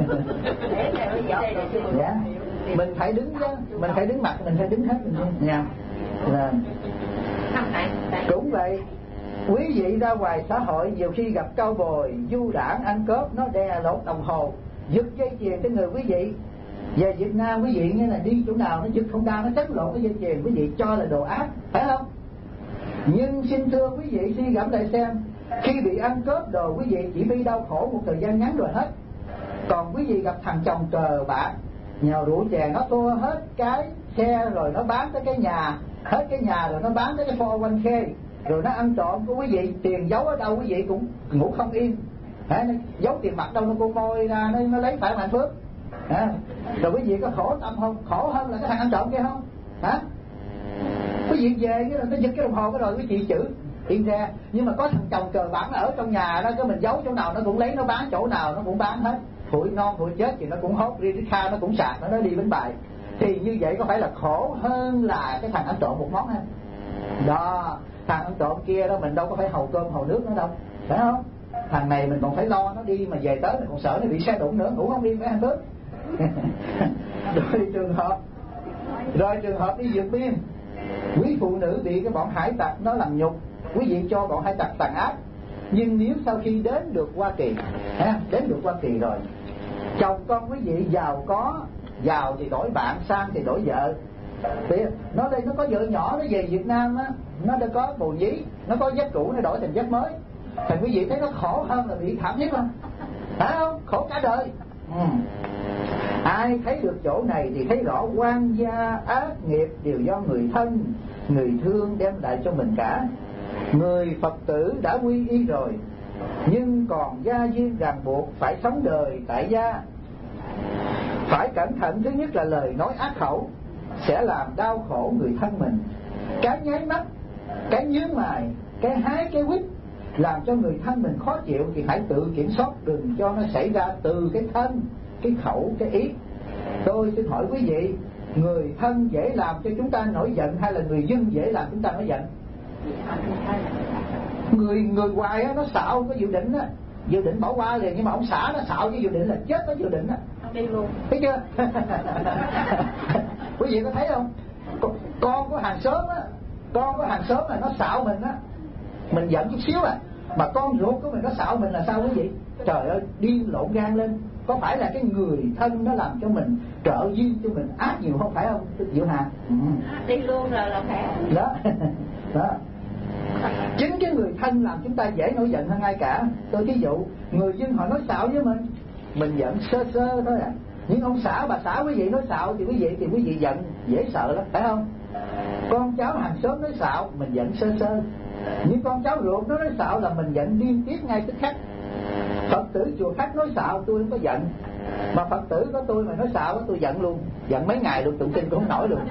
Dạ. Mình phải đứng chứ, mình phải đứng mặt, mình phải đứng hết mình nha. Là cũng vậy. Quý vị ra ngoài xã hội nhiều khi gặp cao bồi, du đảng, ăn cướp, nó đè lột đồng hồ, giật dây chuyền trên người quý vị. Về Việt Nam quý vị như là đi chỗ nào nó giật không đau, nó chấn lộn cái dây chuyền, quý vị cho là đồ ác, phải không? Nhưng xin thưa quý vị suy gẫm lại xem, khi bị ăn cướp đồ quý vị chỉ bị đau khổ một thời gian ngắn rồi hết. Còn quý vị gặp thằng chồng cờ bạc, nhào rượu chè, nó thua hết cái xe rồi nó bán tới cái nhà, hết cái nhà rồi nó bán tới cái four one k, rồi nó ăn trộm của quý vị, tiền giấu ở đâu quý vị cũng ngủ không yên. Hả? Giấu tiền mặt đâu nó cô môi ra, nó, nó lấy phải Hạnh Phước. Hả? Rồi quý vị có khổ tâm không? Khổ hơn là cái thằng ăn trộm kia không? Hả? Quý vị về cái nó giật cái đồng hồ cái rồi quý vị chữ yên ra. Nhưng mà có thằng chồng cờ bạc nó ở trong nhà đó, cái mình giấu chỗ nào nó cũng lấy, nó bán chỗ nào nó cũng bán hết. Phủi non phủi chết thì nó cũng hốt, riêng kha nó cũng sạc, nó nó đi bánh bài. Thì như vậy có phải là khổ hơn là cái thằng ăn trộm một món không? Đó, thằng ăn trộm kia đó mình đâu có phải hầu cơm hầu nước nữa đâu, phải không? Thằng này mình còn phải lo nó đi, mà về tới mình còn sợ nó bị xe đụng nữa, ngủ không đi phải Hạnh Phước. Rồi trường hợp rồi trường hợp đi vượt biên, Quý phụ nữ bị cái bọn hải tặc nó làm nhục, quý vị cho bọn hải tặc tàn ác. Nhưng nếu sau khi đến được Hoa Kỳ, đến được Hoa Kỳ rồi, chồng con quý vị giàu có, giàu thì đổi bạn, sang thì đổi vợ. Thì nó đây nó có vợ nhỏ, nó về Việt Nam á, nó đã có bồ nhí, nó có giấc cũ, nó đổi thành giấc mới. Thì quý vị thấy nó khổ hơn là bị thảm nhất không? Phải không? Khổ cả đời. Ừ. Ai thấy được chỗ này thì thấy rõ oan gia ác nghiệp đều do người thân, người thương đem lại cho mình cả. Người Phật tử đã quy y rồi, nhưng còn gia duyên ràng buộc phải sống đời tại gia. Phải cẩn thận, thứ nhất là lời nói ác khẩu sẽ làm đau khổ người thân mình. Cái nháy mắt, cái nhướng mày, cái hái, cái quýt làm cho người thân mình khó chịu thì hãy tự kiểm soát, đừng cho nó xảy ra từ cái thân, cái khẩu, cái ý. Tôi xin hỏi quý vị, người thân dễ làm cho chúng ta nổi giận hay là người dân dễ làm chúng ta nổi giận? Người người hoài á, nó xạo có dự định á, dự định bỏ qua liền, nhưng mà ông xã nó xạo với dự định là chết với dự định á, đi luôn. thấy chưa? Quý vị có thấy không? Con, con của hàng xóm á, con của hàng xóm là nó xạo mình á, mình giận chút xíu à, mà con ruột của mình nó xạo mình là sao quý vị? Trời ơi, điên lộn gan lên. Có phải là cái người thân nó làm cho mình trợ duyên cho mình ác nhiều không, phải không Diệu Hà? Ừ. Đi luôn rồi là khỏe. Đó. Đó. Chính cái người thân làm chúng ta dễ nổi giận hơn ai cả. Tôi thí dụ, người dân họ nói xạo với mình, mình giận sơ sơ thôi à. Nhưng ông xã bà xã quý vị nói xạo thì quý vị thì quý vị giận dễ sợ lắm, phải không? Con cháu hàng xóm nói xạo mình giận sơ sơ, nhưng con cháu ruột nó nói xạo là mình giận điên tiết ngay tức khắc. Phật tử chùa khác nói xạo tôi không có giận, mà Phật tử có tôi mà nói xạo tôi giận luôn, giận mấy ngày luôn, tụng kinh cũng không nổi luôn.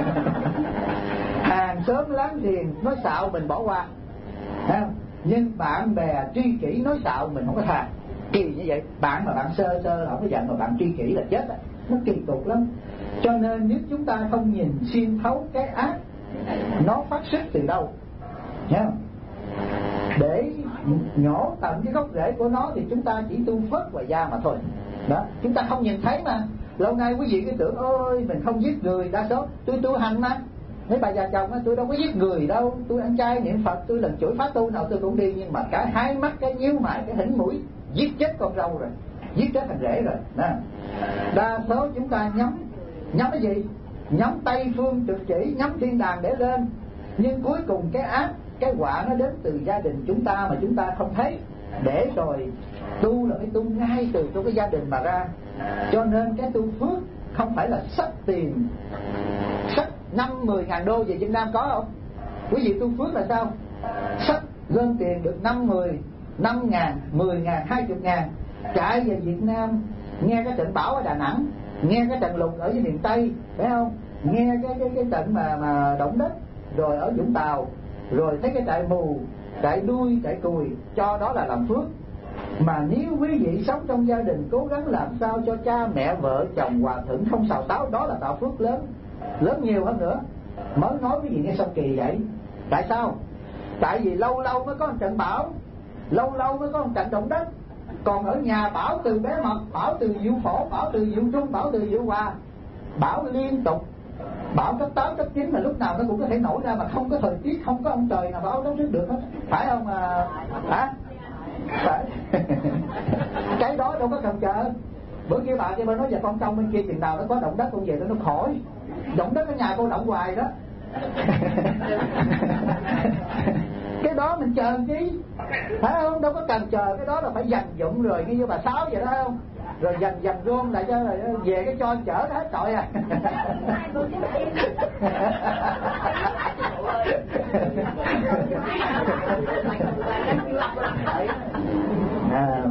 Hàng xóm láng giềng nói xạo mình bỏ qua, thấy không? Nhưng bạn bè tri kỷ nói xạo mình không có tha. Kỳ như vậy, bạn mà bạn sơ sơ không có giận mà bạn tri kỷ là chết á, nó kỳ cục lắm. Cho nên nếu chúng ta không nhìn xuyên thấu cái ác nó phát xuất từ đâu, nhá, để nhổ tận cái gốc rễ của nó thì chúng ta chỉ tu phước và gia mà thôi. Đó, chúng ta không nhìn thấy mà. Lâu nay quý vị cứ tưởng ôi mình không giết người, đa số tôi tu hành mà. Mấy bà già chồng á, tôi đâu có giết người đâu, tôi ăn chay niệm Phật, tôi lần chuỗi phá tu nào tôi cũng đi, nhưng mà cái hái mắt, cái nhíu mày, cái hỉnh mũi giết chết con râu rồi, giết chết thành rễ rồi. Đó. Đa số chúng ta nhắm nhắm cái gì? Nhắm Tây phương trực chỉ, nhắm thiên đàng để lên, nhưng cuối cùng cái ác, cái quả nó đến từ gia đình chúng ta mà chúng ta không thấy. Để rồi tu là phải tu ngay từ trong cái gia đình mà ra. Cho nên cái tu phước không phải là xách tiền, xách năm mười ngàn đô về Việt Nam có không? Quý vị tu phước là sao? Xách gom tiền được năm mười, năm ngàn, mười ngàn, hai mươi ngàn, chạy về Việt Nam nghe cái trận bão ở Đà Nẵng, nghe cái trận lụt ở dưới miền Tây, phải không? Nghe cái cái cái trận mà mà động đất rồi ở Vũng Tàu, rồi thấy cái trại mù, trại đuôi, trại cùi, cho đó là làm phước. Mà nếu quý vị sống trong gia đình cố gắng làm sao cho cha mẹ vợ chồng hòa thuận không xào xáo, đó là tạo phước lớn, lớn nhiều hơn nữa. Mới nói quý vị nghe sao kỳ vậy? Tại sao? Tại vì lâu lâu mới có một trận bão, lâu lâu mới có một trận động đất. Còn ở nhà bão từ bé mập, bão từ Diệu Phổ, bão từ Diệu Trung, bão từ Diệu Hòa, bão liên tục, bão cấp tám, cấp chín mà lúc nào nó cũng có thể nổi ra, mà không có thời tiết, không có ông trời nào báo đốc trước được hết, phải không à? Hả? Phải. Cái đó đâu có cần chờ. Bữa kia bà kia bên nói giờ con trong bên kia chừng nào nó có động đất con về nó khỏi. Động đất ở nhà con động hoài đó. Cái đó mình chờ chi, phải không? Đâu có cần chờ, cái đó là phải dành dụng rồi, như bà Sáu vậy đó không? Rồi dành dành rôn lại cho về cái cho chở đó hết trọi à. À.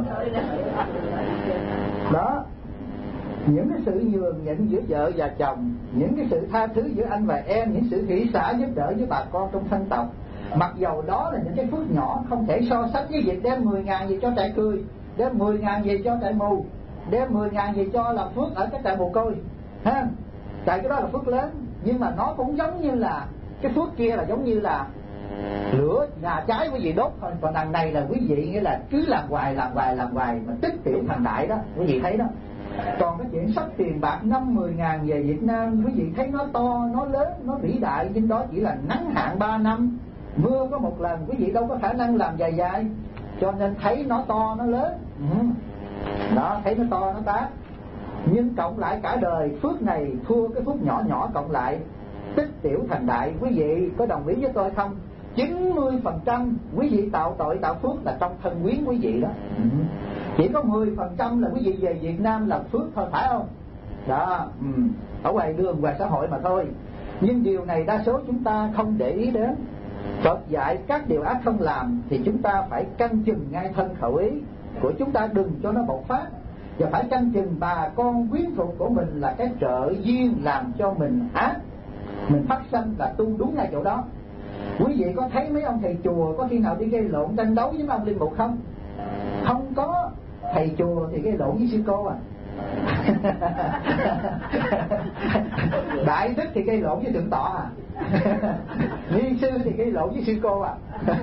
Đó, những cái sự nhường nhịn giữa vợ và chồng, những cái sự tha thứ giữa anh và em, những sự hỷ xả giúp đỡ với bà con trong thân tộc, mặc dầu đó là những cái phước nhỏ, không thể so sánh với việc đem mười ngàn gì cho trại cười, đem mười ngàn gì cho trại mù, đem mười ngàn gì cho làm phước ở cái trại mồ côi, ha. Tại cái đó là phước lớn, nhưng mà nó cũng giống như là cái phước kia là giống như là lửa nhà cháy quý vị đốt thôi, còn đằng này là quý vị nghĩa là cứ làm hoài làm hoài làm hoài mà tích tiểu thành đại đó, quý vị thấy đó. Còn cái chuyện sắp tiền bạc năm mười ngàn về Việt Nam, quý vị thấy nó to, nó lớn, nó vĩ đại, nhưng đó chỉ là ngắn hạn ba năm, mưa có một lần, quý vị đâu có khả năng làm dài dài, cho nên thấy nó to, nó lớn. Ừ. Đó, thấy nó to, nó tát. Nhưng cộng lại cả đời, phước này thua cái phước nhỏ nhỏ cộng lại, tích tiểu thành đại. Quý vị có đồng ý với tôi không? chín mươi phần trăm quý vị tạo tội tạo phước là trong thân quyến quý vị đó. Ừ. Chỉ có mười phần trăm là quý vị về Việt Nam làm phước thôi, phải không? Đó, ừ. Ở ngoài đường, ngoài xã hội mà thôi. Nhưng điều này đa số chúng ta không để ý đến. Phật dạy các điều ác không làm thì chúng ta phải canh chừng ngay thân khẩu ý của chúng ta, đừng cho nó bộc phát. Và phải canh chừng bà con quyến thuộc của mình là cái trợ duyên làm cho mình ác, mình phát sanh là tu đúng ngay chỗ đó. Quý vị có thấy mấy ông thầy chùa có khi nào đi gây lộn tranh đấu với mấy ông linh mục không? Không có. Thầy chùa thì gây lộn với sư cô à. Đại đức thì gây lộn với thượng tọa à. Ni sư thì gây lộn với sư cô à.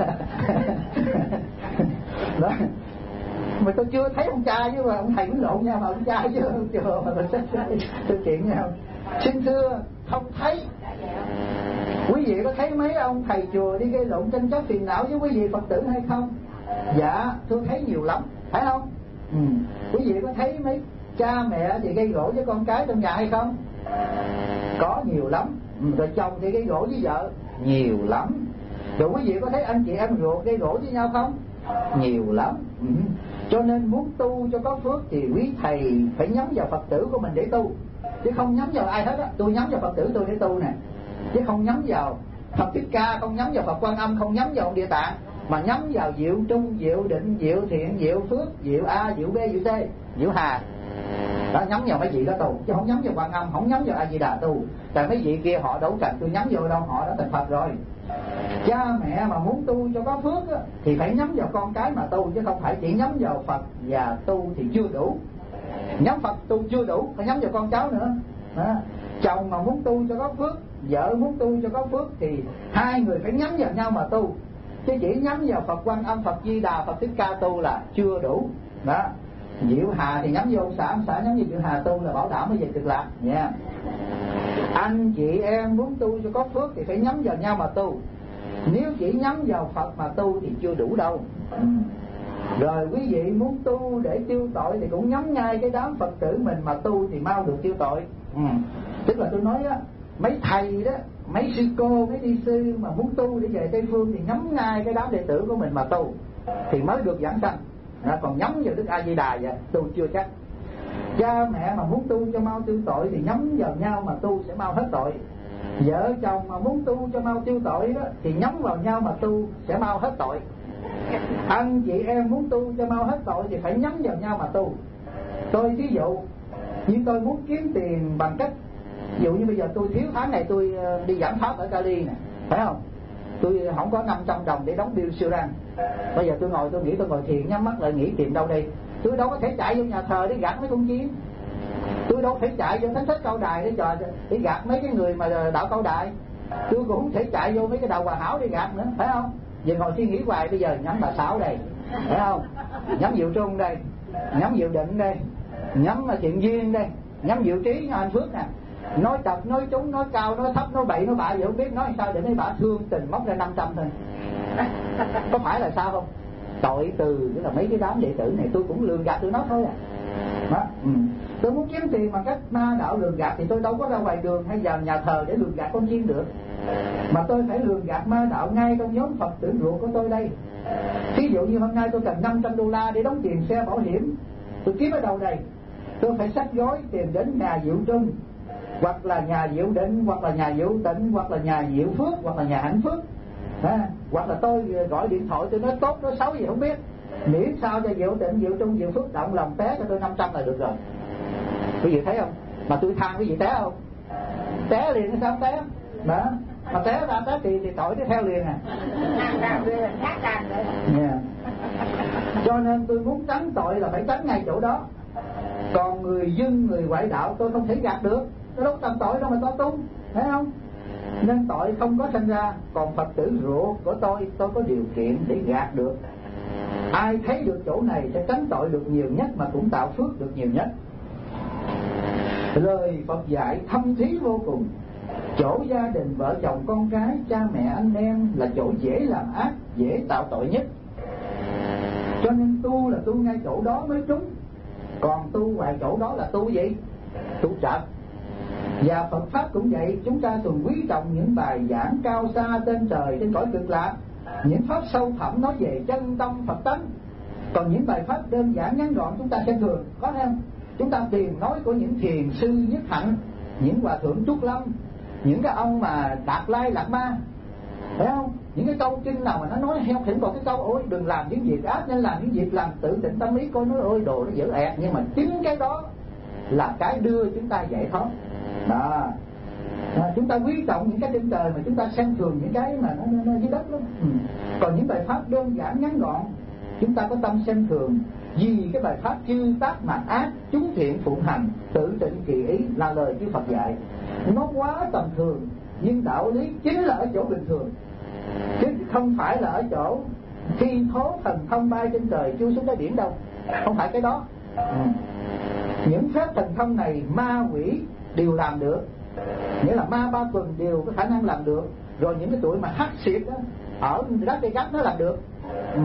Đó. Mà tôi chưa thấy ông cha với mà ông thầy cũng lộn nhau, mà ông cha chứ ông chùa mà mình thực hiện nhau. Xin thưa, không thấy. Quý vị có thấy mấy ông thầy chùa đi gây lộn tranh chấp phiền não với quý vị Phật tử hay không? Dạ, tôi thấy nhiều lắm, phải không? Ừ. Quý vị có thấy mấy cha mẹ thì gây gỗ với con cái trong nhà hay không? Có nhiều lắm. Ừ. Rồi chồng thì gây gỗ với vợ nhiều lắm. Rồi quý vị có thấy anh chị em ruột gây gỗ với nhau không? Nhiều lắm. Ừ. Cho nên muốn tu cho có phước thì quý thầy phải nhắm vào Phật tử của mình để tu, chứ không nhắm vào ai hết á. Tôi nhắm vào Phật tử tôi để tu nè, chứ không nhắm vào Phật Thích Ca, không nhắm vào Phật Quan Âm, không nhắm vào ông Địa Tạng, mà nhắm vào Diệu Trung, Diệu Định, Diệu Thiện, Diệu Phước, Diệu A, Diệu B, Diệu C, Diệu Hà. Đó, nhắm vào mấy vị đó tu, chứ không nhắm vào Quan Âm, không nhắm vào A Di Đà tu. Tại mấy vị kia họ đấu tranh, tôi nhắm vào đâu họ đã thành Phật rồi. Cha mẹ mà muốn tu cho có phước á, thì phải nhắm vào con cái mà tu, chứ không phải chỉ nhắm vào Phật và tu thì chưa đủ. Nhắm Phật tu chưa đủ, phải nhắm vào con cháu nữa. Đó. Chồng mà muốn tu cho có phước, vợ muốn tu cho có phước thì hai người phải nhắm vào nhau mà tu, chứ chỉ nhắm vào Phật Quan Âm, Phật Di Đà, Phật Thích Ca tu là chưa đủ. Đó. Diệu Hà thì nhắm vô ông xã, ông xã nhắm vô Diệu Hà tu là bảo đảm mới về cực lạc nha. Yeah. Anh chị em muốn tu cho có phước thì phải nhắm vào nhau mà tu. Nếu chỉ nhắm vào Phật mà tu thì chưa đủ đâu. Rồi quý vị muốn tu để tiêu tội thì cũng nhắm ngay cái đám Phật tử mình mà tu thì mau được tiêu tội. Ừ. Tức là tôi nói á, mấy thầy đó, mấy sư cô, mấy đi sư mà muốn tu để về Tây Phương thì nhắm ngay cái đám đệ tử của mình mà tu thì mới được giảng sanh. À, còn nhắm vào Đức A Di Đà vậy tu chưa chắc. Cha mẹ mà muốn tu cho mau tiêu tội thì nhắm vào nhau mà tu sẽ mau hết tội. Vợ chồng mà muốn tu cho mau tiêu tội đó thì nhắm vào nhau mà tu sẽ mau hết tội. Anh chị em muốn tu cho mau hết tội thì phải nhắm vào nhau mà tu. Tôi ví dụ như tôi muốn kiếm tiền bằng cách, ví dụ như bây giờ tôi thiếu tháng này tôi đi giảng pháp ở Cali nè, phải không? Tôi không có năm trăm đồng để đóng bill siêu răng. Bây giờ tôi ngồi tôi nghĩ tôi ngồi thiền nhắm mắt lại nghĩ tìm đâu đây. Tôi đâu có thể chạy vô nhà thờ để gạt mấy con chim. Tôi đâu thể chạy vô thánh thất Cao Đài để chờ để gạt mấy cái người mà đạo Cao Đài. Tôi cũng không thể chạy vô mấy cái đầu Hòa Hảo để gạt nữa, phải không? Giờ ngồi suy nghĩ hoài, bây giờ nhắm bà Sáu đây, phải không? Nhắm Diệu Trung đây, nhắm Diệu Định đây, nhắm Thiện Duyên đây, nhắm Diệu Trí, nhắm Anh Phước nè. Nói tập, nói trúng, nói cao, nói thấp, nói bậy, nói bạ, vậy không biết nói sao để mấy bà thương tình móc ra năm trăm thôi. Có phải là sao không? Tội từ tức là mấy cái đám đệ tử này tôi cũng lường gạt tụi nó thôi à. Đó. Ừ. Tôi muốn kiếm tiền bằng cách ma đạo lường gạt thì tôi đâu có ra ngoài đường hay vào nhà thờ để lường gạt con chim được, mà tôi phải lường gạt ma đạo ngay trong nhóm Phật tử ruột của tôi đây. Ví dụ như hôm nay tôi cần năm trăm đô la để đóng tiền xe bảo hiểm, tôi kiếm ở đâu đây? Tôi phải xách gói tìm đến nhà Diệu Trung, hoặc là nhà Diệu Định, hoặc là nhà Diệu Tịnh, hoặc là nhà Diệu Phước, hoặc là nhà Hạnh Phước. À, hoặc là tôi gọi điện thoại tôi nói tốt nói xấu gì không biết, miễn sao cho Diệu Tịnh, Diệu Trung, Diệu Phước động lòng té cho tôi năm trăm là được rồi. Quý vị thấy không? Mà tôi than quý vị té không? Té liền hay sao té? Đó. Mà té ra té thì, thì tội nó theo liền à. Yeah. Cho nên tôi muốn tránh tội là phải tránh ngay chỗ đó. Còn người dân, người ngoại đạo tôi không thể gạt được. Tôi đâu tầm tội đâu mà tôi tu, thấy không? Nên tội không có sinh ra. Còn Phật tử ruột của tôi, tôi có điều kiện để gạt được. Ai thấy được chỗ này sẽ tránh tội được nhiều nhất, mà cũng tạo phước được nhiều nhất. Lời Phật dạy thâm thí vô cùng. Chỗ gia đình vợ chồng con cái, cha mẹ anh em là chỗ dễ làm ác, dễ tạo tội nhất. Cho nên tu là tu ngay chỗ đó mới trúng. Còn tu ngoài chỗ đó là tu gì? Tu trật. Và Phật Pháp cũng vậy. Chúng ta thường quý trọng những bài giảng cao xa trên trời, trên cõi cực lạc, những pháp sâu thẳm nói về chân tâm Phật tánh. Còn những bài pháp đơn giản ngắn gọn chúng ta xem thường, có thấy không? Chúng ta tìm nói của những thiền sư nhất hạnh, những hòa thượng Trúc Lâm, những cái ông mà Đạt Lai Lạt Ma, phải không? Những cái câu kinh nào mà nó nói heo khỉnh, còn cái câu ôi đừng làm những việc ác nên làm những việc làm tự tịnh tâm ý, coi nói ôi đồ nó dở ẹt. Nhưng mà chính cái đó là cái đưa chúng ta giải thoát. Đó. À, chúng ta quý trọng những cái trên trời mà chúng ta xem thường những cái mà nó, nó, nó dưới đất lắm. Ừ. Còn những bài pháp đơn giản ngắn gọn chúng ta có tâm xem thường. Vì cái bài pháp chư tác mặt ác, chúng thiện phụng hành, tự tịnh kỳ ý là lời chư Phật dạy. Nó quá tầm thường, nhưng đạo lý chính là ở chỗ bình thường, chứ không phải là ở chỗ thi thố thần thông bay trên trời chui xuống đáy biển đâu. Không phải cái đó. Ừ. Những phép thần thông này ma quỷ đều làm được, nghĩa là ma ba tuần đều có khả năng làm được. Rồi những cái tụi mà hắc xịt đó, ở Las Vegas nó làm được. Ừ.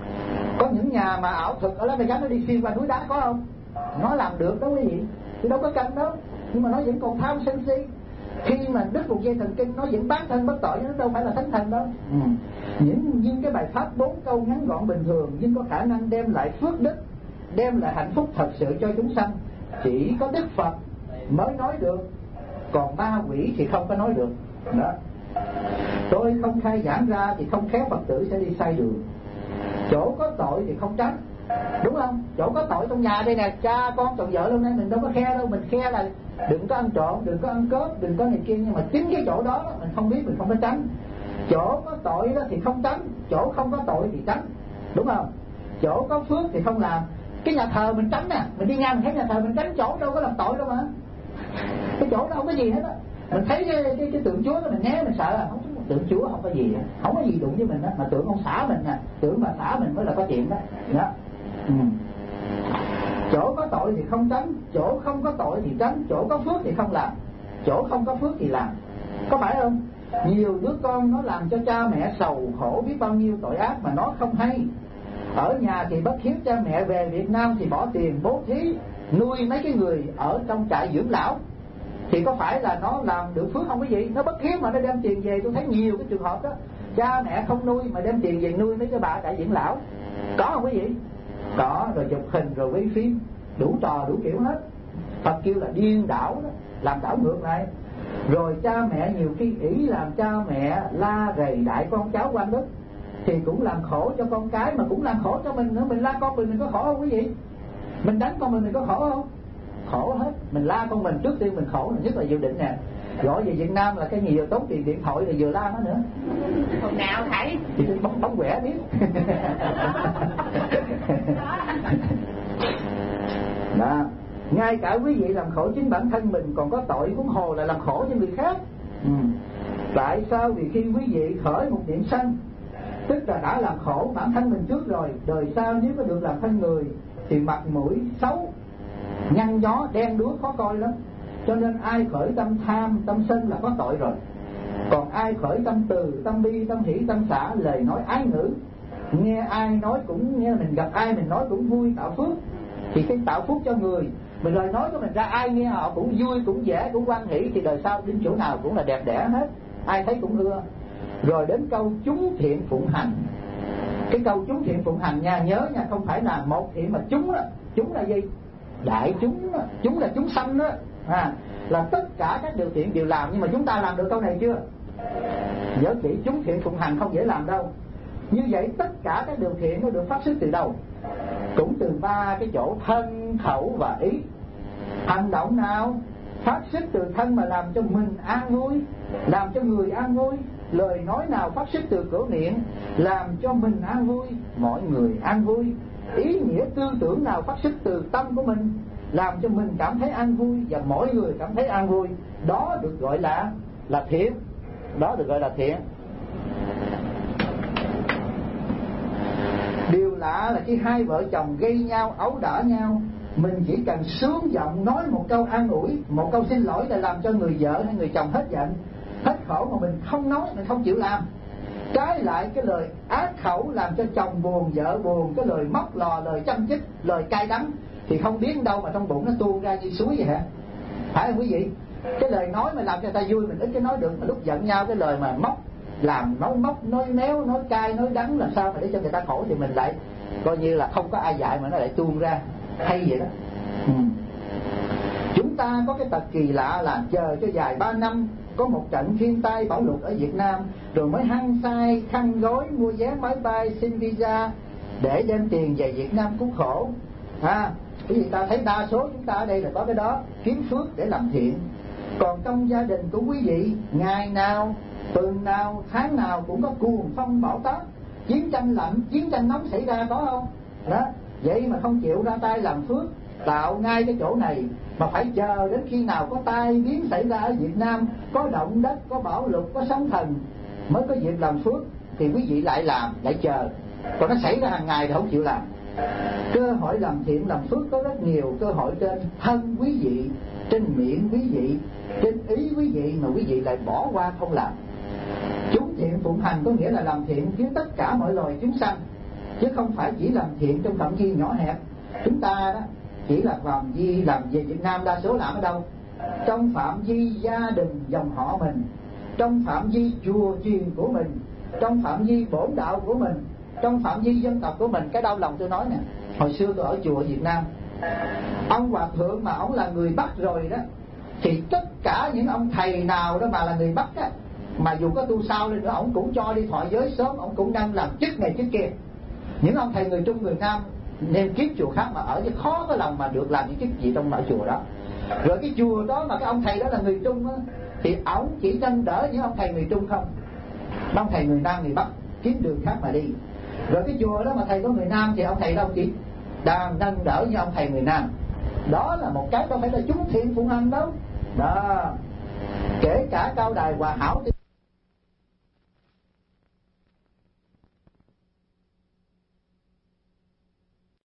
Có những nhà mà ảo thực ở Las Vegas nó đi xuyên qua núi đá có không? Nó làm được đó quý vị, chứ đâu có canh đâu. Nhưng mà nó vẫn còn tham sân si. Khi mà đứt một dây thần kinh nó vẫn bán thân bất tội, nó đâu phải là thánh thần đâu. Ừ. Những, những cái bài pháp bốn câu ngắn gọn bình thường nhưng có khả năng đem lại phước đức, đem lại hạnh phúc thật sự cho chúng sanh, chỉ có Đức Phật mới nói được. Còn ma quỷ thì không có nói được đó. Tôi không khai giảng ra thì không khéo Phật tử sẽ đi sai đường. Chỗ có tội thì không tránh, đúng không? Chỗ có tội trong nhà đây nè, cha con chồng vợ lâu nay mình đâu có khe đâu. Mình khe là đừng có ăn trộm, đừng có ăn cướp, đừng có này kia. Nhưng mà chính cái chỗ đó mình không biết, mình không có tránh. Chỗ có tội đó thì không tránh, chỗ không có tội thì tránh, đúng không? Chỗ có phước thì không làm. Cái nhà thờ mình tránh nè, mình đi ngang mình thấy nhà thờ mình tránh, chỗ đâu có làm tội đâu mà. Cái chỗ đó không có gì hết á. Mình thấy cái, cái, cái tượng Chúa đó mình né mình sợ, không, tượng Chúa không có gì, không có gì đụng với mình đó. Mà tượng ông xã mình nè, tượng bà xã mình mới là có chuyện đó, đó. Ừ. Chỗ có tội thì không tránh, chỗ không có tội thì tránh, chỗ có phước thì không làm, chỗ không có phước thì làm, có phải không? Nhiều đứa con nó làm cho cha mẹ sầu khổ biết bao nhiêu tội ác mà nó không hay. Ở nhà thì bất hiếu cha mẹ, về Việt Nam thì bỏ tiền bố thí nuôi mấy cái người ở trong trại dưỡng lão, thì có phải là nó làm được phước không quý vị? Nó bất hiếu mà nó đem tiền về. Tôi thấy nhiều cái trường hợp đó, cha mẹ không nuôi mà đem tiền về nuôi mấy cái bà trại dưỡng lão, có không quý vị? Có. Rồi chụp hình rồi quay phim, đủ trò đủ kiểu hết. Phật kêu là điên đảo đó, làm đảo ngược lại. Rồi cha mẹ nhiều khi ỷ làm cha mẹ la rầy đại con cháu quan đức, thì cũng làm khổ cho con cái mà cũng làm khổ cho mình nữa. Mình la con mình mình có khổ không quý vị? Mình đánh con mình mình có khổ không? Khổ hết. Mình la con mình trước tiên mình khổ, nhất là Dự Định nè. Gọi về Việt Nam là cái nhiều tốn tiền điện thoại rồi vừa la nó nữa. Hôm nào thấy thì bóng bóng quẻ biết. Đó. Ngay cả quý vị làm khổ chính bản thân mình còn có tội, huống hồ là làm khổ cho người khác. Ừ. Tại sao? Vì khi quý vị khởi một niệm sanh, tức là đã làm khổ bản thân mình trước rồi, đời sau nếu có được làm thân người thì mặt mũi xấu, nhăn nhó, đen đúa, khó coi lắm. Cho nên ai khởi tâm tham, tâm sân là có tội rồi. Còn ai khởi tâm từ, tâm bi, tâm hỷ, tâm xả, lời nói ái ngữ, nghe ai nói cũng nghe, mình gặp ai mình nói cũng vui, tạo phước, thì cái tạo phước cho người. Mình lời nói của mình ra ai nghe họ cũng vui, cũng dễ, cũng hoan hỷ, thì đời sau đến chỗ nào cũng là đẹp đẽ hết, ai thấy cũng ưa. Rồi đến câu chúng thiện phụng hành. Cái câu chúng thiện phụng hành nha, nhớ nha, không phải là một thiện mà chúng đó. Chúng là gì? Đại chúng đó. Chúng là chúng sanh đó. À, là tất cả các điều thiện đều làm. Nhưng mà chúng ta làm được câu này chưa? Nhớ kỹ, chúng thiện phụng hành không dễ làm đâu. Như vậy tất cả các điều thiện nó được phát xuất từ đâu? Cũng từ ba cái chỗ: thân, khẩu và ý. Hành động nào phát xuất từ thân mà làm cho mình an vui, làm cho người an vui? Lời nói nào phát xuất từ cửa miệng làm cho mình an vui, mọi người an vui? Ý nghĩa tư tưởng nào phát xuất từ tâm của mình làm cho mình cảm thấy an vui và mỗi người cảm thấy an vui? Đó được gọi là là thiện. Đó được gọi là thiện. Điều lạ là khi hai vợ chồng gây nhau, ấu đả nhau, mình chỉ cần sướng giọng nói một câu an ủi, một câu xin lỗi là làm cho người vợ hay người chồng hết giận hết khổ, mà mình không nói, mình không chịu làm. Trái lại cái lời ác khẩu làm cho chồng buồn, vợ buồn, cái lời móc lò, lời châm chích, lời cay đắng thì không biết đâu mà trong bụng nó tuôn ra như suối vậy hả? Phải không quý vị? Cái lời nói mà làm cho người ta vui mình ít cái nói được, mà lúc giận nhau cái lời mà móc, làm nói móc, nói méo, nói cay, nói đắng làm sao mà để cho người ta khổ, thì mình lại coi như là không có ai dạy mà nó lại tuôn ra hay vậy đó. Ừ. Chúng ta có cái tật kỳ lạ là chờ cho dài ba năm có một trận thiên tai bão lụt ở Việt Nam rồi mới hăng say khăn gói mua vé máy bay xin visa để đem tiền về Việt Nam cứu khổ. À, quý vị ta thấy đa số chúng ta ở đây là có cái đó, kiếm phước để làm thiện. Còn trong gia đình của quý vị, ngày nào, tuần nào, tháng nào cũng có cuồng phong bão táp, chiến tranh lạnh, chiến tranh nóng xảy ra, có không? Đó, vậy mà không chịu ra tay làm phước, tạo ngay cái chỗ này, mà phải chờ đến khi nào có tai biến xảy ra ở Việt Nam, có động đất, có bão lụt, có sóng thần mới có dịp làm phước, thì quý vị lại làm, lại chờ. Còn nó xảy ra hàng ngày thì không chịu làm. Cơ hội làm thiện làm phước có rất nhiều, cơ hội trên thân quý vị, trên miệng quý vị, trên ý quý vị, mà quý vị lại bỏ qua không làm. Chúng thiện phụng hành có nghĩa là làm thiện với tất cả mọi loài chúng sanh, chứ không phải chỉ làm thiện trong phạm vi nhỏ hẹp. Chúng ta đó chỉ là phạm vi làm về Việt Nam, đa số làm ở đâu? Trong phạm vi gia đình dòng họ mình, trong phạm vi chùa chiền của mình, trong phạm vi bổn đạo của mình, trong phạm vi dân tộc của mình. Cái đau lòng tôi nói nè, hồi xưa tôi ở chùa Việt Nam, ông hòa thượng mà ông là người Bắc rồi đó, thì tất cả những ông thầy nào đó mà là người Bắc á, mà dù có tu sao lên nữa, ông cũng cho đi thọ giới sớm, ông cũng đang làm chức này chức kia. Những ông thầy người Trung người Nam nên kiếp chùa khác mà ở, chứ khó có lòng mà được làm những chức gì trong ở chùa đó. Rồi cái chùa đó mà cái ông thầy đó là người Trung á, thì ông chỉ nâng đỡ những ông thầy người Trung không, ông thầy người Nam người Bắc kiếm đường khác mà đi. Rồi cái chùa đó mà thầy có người Nam thì ông thầy đâu chỉ đang nâng đỡ như ông thầy người Nam. Đó là một cái, đâu phải là chúng thiện phụng hành đâu đó. Kể cả cao đài Hòa Hảo